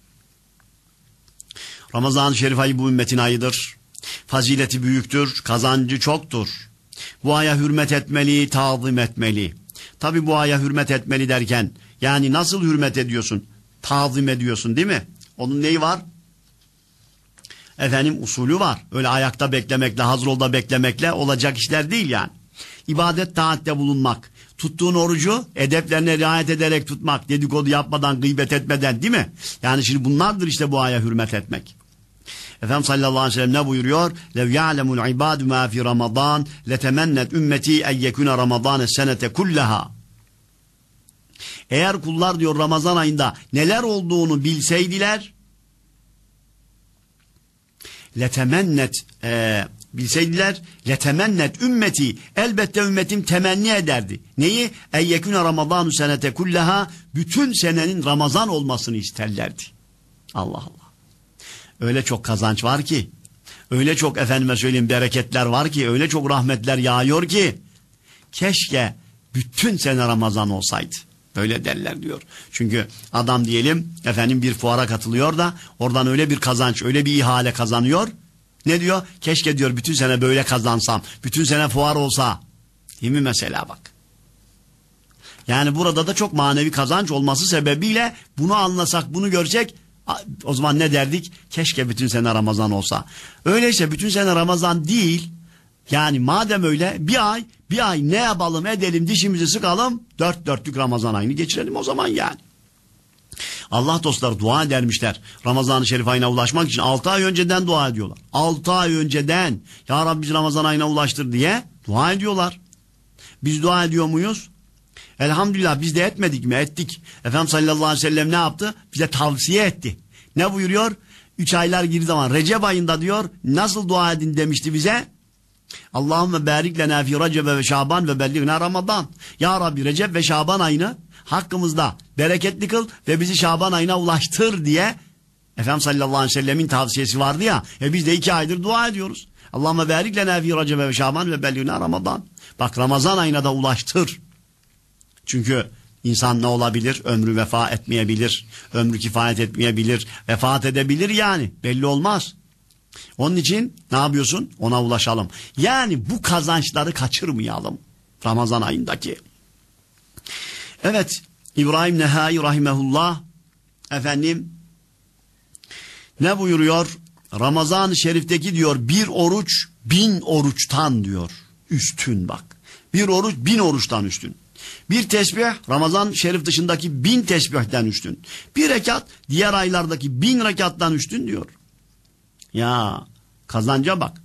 Ramazan-ı Şerif ayı bu ümmetin ayıdır. Fazileti büyüktür, kazancı çoktur. Bu aya hürmet etmeli, tazim etmeli. Tabi bu aya hürmet etmeli derken, yani nasıl hürmet ediyorsun? Tazim ediyorsun değil mi? Onun neyi var? Efendim usulü var. Öyle ayakta beklemekle, hazrolda beklemekle olacak işler değil yani. İbadet taatte bulunmak, tuttuğun orucu edeplerine riayet ederek tutmak, dedikodu yapmadan, gıybet etmeden değil mi? Yani şimdi bunlardır işte bu aya hürmet etmek. Efendimiz sallallahu aleyhi ve sellem ne buyuruyor? Lev ya'lemul ibadu ma fi Ramazan letemennet ümmeti en yekuna Ramazane senete kullaha. Eğer kullar diyor Ramazan ayında neler olduğunu bilseydiler, letemennet e, bilseydiler, letemennet ümmeti, elbette ümmetim temenni ederdi. Neyi? En yekuna Ramazanu senete kullaha, bütün senenin Ramazan olmasını isterlerdi. Allah Allah. Öyle çok kazanç var ki, öyle çok efendime söyleyeyim bereketler var ki, öyle çok rahmetler yağıyor ki, keşke bütün sene Ramazan olsaydı. Öyle derler diyor. Çünkü adam diyelim efendim bir fuara katılıyor da oradan öyle bir kazanç, öyle bir ihale kazanıyor. Ne diyor? Keşke diyor bütün sene böyle kazansam, bütün sene fuar olsa. Değil mi mesela bak. Yani burada da çok manevi kazanç olması sebebiyle bunu anlasak, bunu görsek, o zaman ne derdik? Keşke bütün sene Ramazan olsa. Öyleyse bütün sene Ramazan değil. Yani madem öyle bir ay, bir ay ne yapalım edelim, dişimizi sıkalım, dört dörtlük Ramazan ayını geçirelim o zaman yani. Allah dostları dua edermişler. Ramazan-ı Şerif ayına ulaşmak için altı ay önceden dua ediyorlar. altı ay önceden Ya Rabbi bizi Ramazan ayına ulaştır diye dua ediyorlar. Biz dua ediyor muyuz? Elhamdülillah biz de etmedik mi? Ettik. Efendimiz sallallahu aleyhi ve sellem ne yaptı? Bize tavsiye etti. Ne buyuruyor? Üç aylar girdiği zaman Recep ayında diyor nasıl dua edin demişti bize. Allahümme barik lena fi Recebe ve Şaban ve bellighna Ramazan. Ya Rabbi Recep ve Şaban ayını hakkımızda bereketli kıl ve bizi Şaban ayına ulaştır diye Efendimiz sallallahu aleyhi ve sellemin tavsiyesi vardı ya. E biz de iki aydır dua ediyoruz. Allahümme barik lena fi Recebe ve Şaban ve bellighna Ramazan. Bak Ramazan ayına da ulaştır. Çünkü insan ne olabilir? Ömrü vefa etmeyebilir. Ömrü kifayet etmeyebilir. Vefat edebilir yani. Belli olmaz. Onun için ne yapıyorsun? Ona ulaşalım. Yani bu kazançları kaçırmayalım. Ramazan ayındaki. Evet. İbrahim Nehai rahimehullah efendim ne buyuruyor? Ramazan-ı Şerif'teki diyor bir oruç bin oruçtan diyor. Üstün bak. Bir oruç bin oruçtan üstün. Bir tesbih Ramazan Şerif dışındaki bin tesbihten üstün. Bir rekat diğer aylardaki bin rekattan üstün diyor. Ya kazanca bak.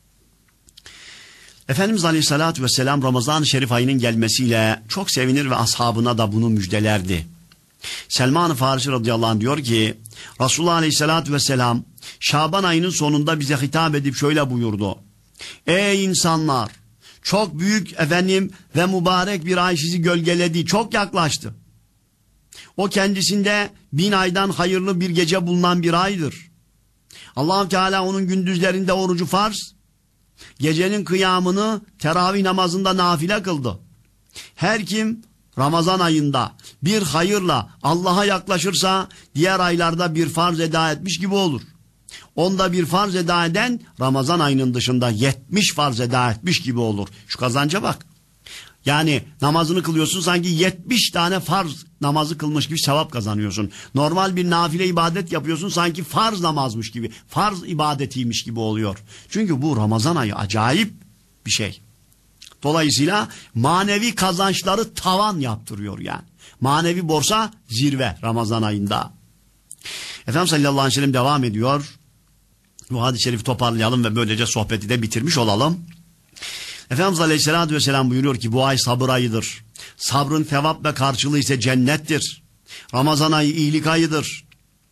Efendimiz Aleyhisselatü Vesselam Ramazan-ı Şerif ayının gelmesiyle çok sevinir ve ashabına da bunu müjdelerdi. Selman-ı Farisi radıyallahu anh diyor ki Resulullah Aleyhisselatü Vesselam Şaban ayının sonunda bize hitap edip şöyle buyurdu. Ey insanlar! Çok büyük efendim ve mübarek bir ay sizi gölgeledi. Çok yaklaştı. O kendisinde bin aydan hayırlı bir gece bulunan bir aydır. Allah-u Teala onun gündüzlerinde orucu farz, gecenin kıyamını teravih namazında nafile kıldı. Her kim Ramazan ayında bir hayırla Allah'a yaklaşırsa diğer aylarda bir farz eda etmiş gibi olur. Onda bir farz eda eden Ramazan ayının dışında yetmiş farz eda etmiş gibi olur. Şu kazanca bak. Yani namazını kılıyorsun sanki yetmiş tane farz namazı kılmış gibi sevap kazanıyorsun. Normal bir nafile ibadet yapıyorsun sanki farz namazmış gibi, farz ibadetiymiş gibi oluyor. Çünkü bu Ramazan ayı acayip bir şey. Dolayısıyla manevi kazançları tavan yaptırıyor yani. Manevi borsa zirve Ramazan ayında. Efendimiz sallallahu aleyhi ve sellem devam ediyor. Bu hadis-i şerifi toparlayalım ve böylece sohbeti de bitirmiş olalım. Efendimiz Aleyhisselatü Vesselam buyuruyor ki bu ay sabır ayıdır. Sabrın sevap ve karşılığı ise cennettir. Ramazan ayı iyilik ayıdır.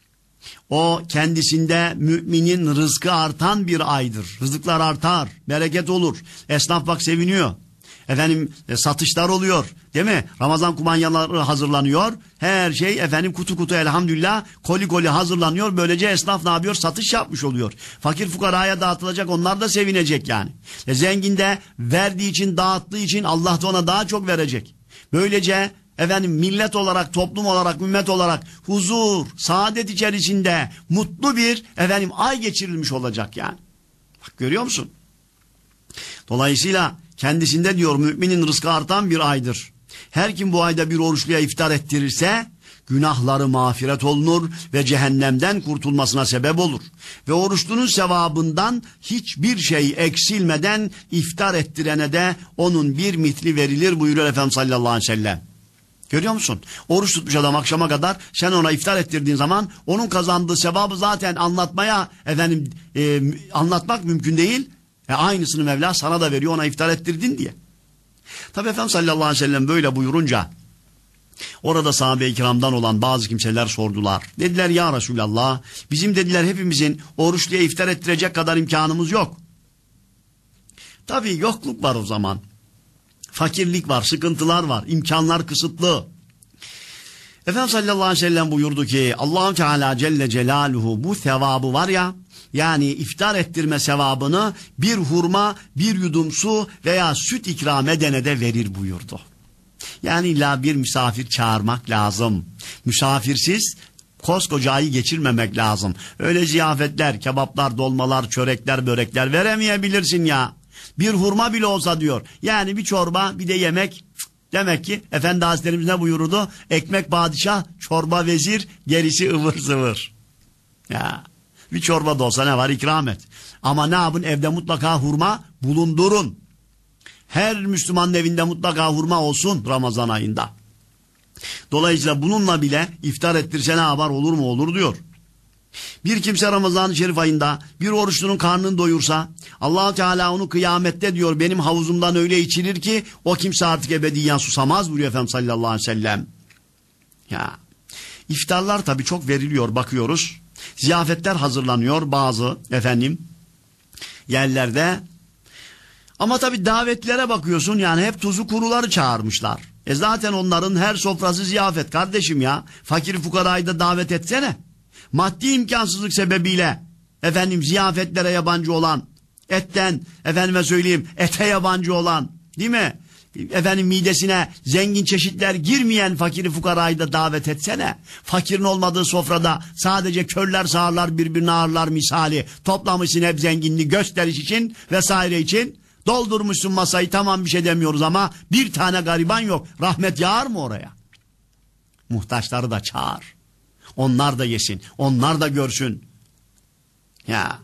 O kendisinde müminin rızkı artan bir aydır. Rızıklar artar, bereket olur. Esnaf bak seviniyor. Efendim e, satışlar oluyor. Değil mi? Ramazan kumanyaları hazırlanıyor. Her şey efendim kutu kutu elhamdülillah koli koli hazırlanıyor. Böylece esnaf ne yapıyor? Satış yapmış oluyor. Fakir fukaraya dağıtılacak, onlar da sevinecek yani. E, zengin de verdiği için, dağıttığı için Allah da ona daha çok verecek. Böylece efendim millet olarak, toplum olarak, ümmet olarak huzur, saadet içerisinde mutlu bir efendim ay geçirilmiş olacak yani. Bak görüyor musun? Dolayısıyla kendisinde diyor müminin rızkı artan bir aydır. Her kim bu ayda bir oruçluya iftar ettirirse günahları mağfiret olunur ve cehennemden kurtulmasına sebep olur. Ve oruçlunun sevabından hiçbir şey eksilmeden iftar ettirene de onun bir mitli verilir buyuruyor Efendimiz sallallahu aleyhi ve sellem. Görüyor musun? Oruç tutmuş adam akşama kadar, sen ona iftar ettirdiğin zaman onun kazandığı sevabı zaten anlatmaya efendim e, anlatmak mümkün değil. E aynısını Mevla sana da veriyor, ona iftar ettirdin diye. Tabi Efendimiz sallallahu aleyhi ve sellem böyle buyurunca orada sahabe-i kiramdan olan bazı kimseler sordular. Dediler ya Resulallah, bizim dediler hepimizin oruçluya iftar ettirecek kadar imkanımız yok. Tabi yokluk var o zaman. Fakirlik var, sıkıntılar var, imkanlar kısıtlı. Efendimiz sallallahu aleyhi ve sellem buyurdu ki Allah-u Teala Celle Celaluhu bu sevabı var ya, yani iftar ettirme sevabını bir hurma, bir yudum su veya süt ikram edene de verir buyurdu. Yani illa bir misafir çağırmak lazım. Misafirsiz koskoca ayı geçirmemek lazım. Öyle ziyafetler, kebaplar, dolmalar, çörekler, börekler veremeyebilirsin ya. Bir hurma bile olsa diyor. Yani bir çorba, bir de yemek. Demek ki Efendi Hazretlerimiz ne buyurdu? Ekmek padişah, çorba vezir, gerisi ıvır zıvır. Ya bir çorba da olsa ne var, ikram et. Ama ne yapın, evde mutlaka hurma bulundurun. Her Müslümanın evinde mutlaka hurma olsun Ramazan ayında. Dolayısıyla bununla bile iftar ettirse ne yapar, olur mu olur diyor. Bir kimse Ramazan-ı Şerif ayında bir oruçlunun karnını doyursa Allah-u Teala onu kıyamette diyor benim havuzumdan öyle içirir ki o kimse artık ebediyen susamaz buyuruyor Efendimiz sallallahu aleyhi ve sellem. Ya iftarlar tabii çok veriliyor, bakıyoruz. Ziyafetler hazırlanıyor bazı efendim yerlerde. Ama tabii davetlere bakıyorsun, yani hep tuzu kuruları çağırmışlar. E zaten onların her sofrası ziyafet kardeşim ya. Fakir fukarayı da davet etsene. Maddi imkansızlık sebebiyle efendim ziyafetlere yabancı olan, etten efendime söyleyeyim ete yabancı olan, değil mi? Efendim midesine zengin çeşitler girmeyen fakiri fukarayı da davet etsene. Fakirin olmadığı sofrada sadece körler sağırlar birbirini ağırlar misali. Toplamışsın hep zenginliği gösteriş için vesaire için. Doldurmuşsun masayı, tamam bir şey demiyoruz ama bir tane gariban yok. Rahmet yağar mı oraya? Muhtaçları da çağır. Onlar da yesin. Onlar da görsün. Ya.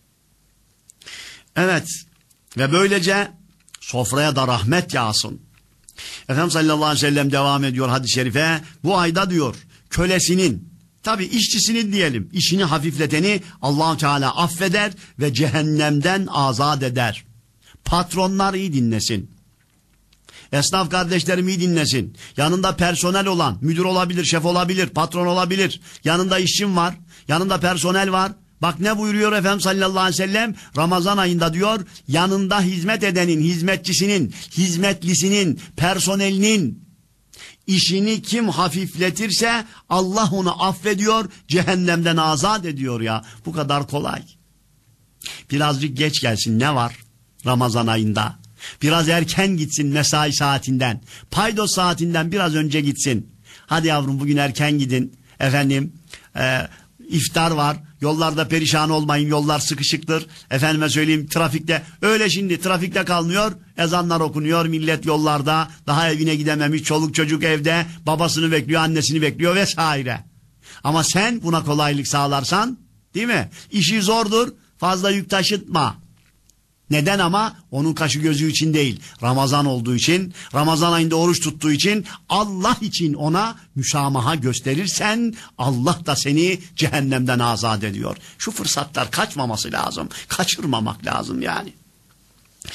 Evet. Ve böylece sofraya da rahmet yağsın. Efendimiz sallallahu aleyhi ve sellem devam ediyor hadis-i şerife. Bu ayda diyor kölesinin, tabi işçisinin diyelim, işini hafifleteni Allah-u Teala affeder ve cehennemden azat eder. Patronlar iyi dinlesin. Esnaf kardeşlerim iyi dinlesin. Yanında personel olan, müdür olabilir, şef olabilir, patron olabilir. Yanında işçim var, yanında personel var. Bak ne buyuruyor Efendimiz sallallahu aleyhi ve sellem? Ramazan ayında diyor, yanında hizmet edenin, hizmetçisinin, hizmetlisinin, personelinin işini kim hafifletirse Allah onu affediyor, cehennemden azat ediyor ya. Bu kadar kolay. Birazcık geç gelsin, ne var Ramazan ayında? Biraz erken gitsin mesai saatinden, paydos saatinden biraz önce gitsin. Hadi yavrum bugün erken gidin. Efendim e, iftar var. Yollarda perişan olmayın. Yollar sıkışıktır. Efendime söyleyeyim trafikte. Öyle şimdi trafikte kalmıyor. Ezanlar okunuyor. Millet yollarda. Daha evine gidememiş. Çoluk çocuk evde. Babasını bekliyor. Annesini bekliyor vesaire. Ama sen buna kolaylık sağlarsan, değil mi? İşi zordur. Fazla yük taşıtma. Neden ama? Onun kaşı gözü için değil. Ramazan olduğu için, Ramazan ayında oruç tuttuğu için, Allah için ona müsamaha gösterirsen Allah da seni cehennemden azat ediyor. Şu fırsatlar kaçmaması lazım. Kaçırmamak lazım yani.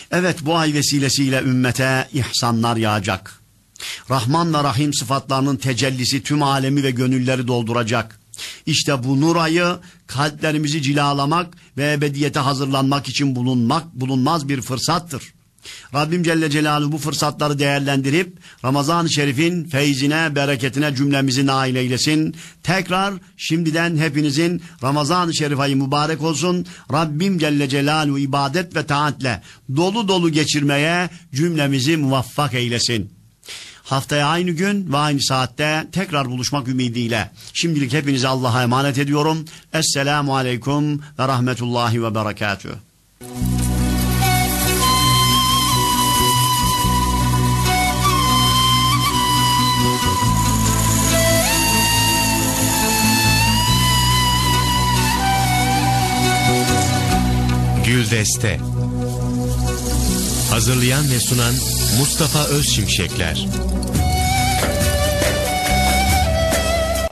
Evet, bu ay vesilesiyle ümmete ihsanlar yağacak. Rahman ve Rahim sıfatlarının tecellisi tüm alemi ve gönülleri dolduracak. İşte bu nur ayı kalplerimizi cilalamak ve ebediyete hazırlanmak için bulunmak bulunmaz bir fırsattır. Rabbim Celle Celaluhu bu fırsatları değerlendirip Ramazan-ı Şerif'in feyzine, bereketine cümlemizi nail eylesin. Tekrar şimdiden hepinizin Ramazan-ı Şerif ayı mübarek olsun. Rabbim Celle Celaluhu ibadet ve taatle dolu dolu geçirmeye cümlemizi muvaffak eylesin. Haftaya aynı gün ve aynı saatte tekrar buluşmak ümidiyle şimdilik hepinizi Allah'a emanet ediyorum. Esselamu Aleyküm ve Rahmetullahi ve Berekatühü. Güldeste. Hazırlayan ve sunan Mustafa Özşimşekler.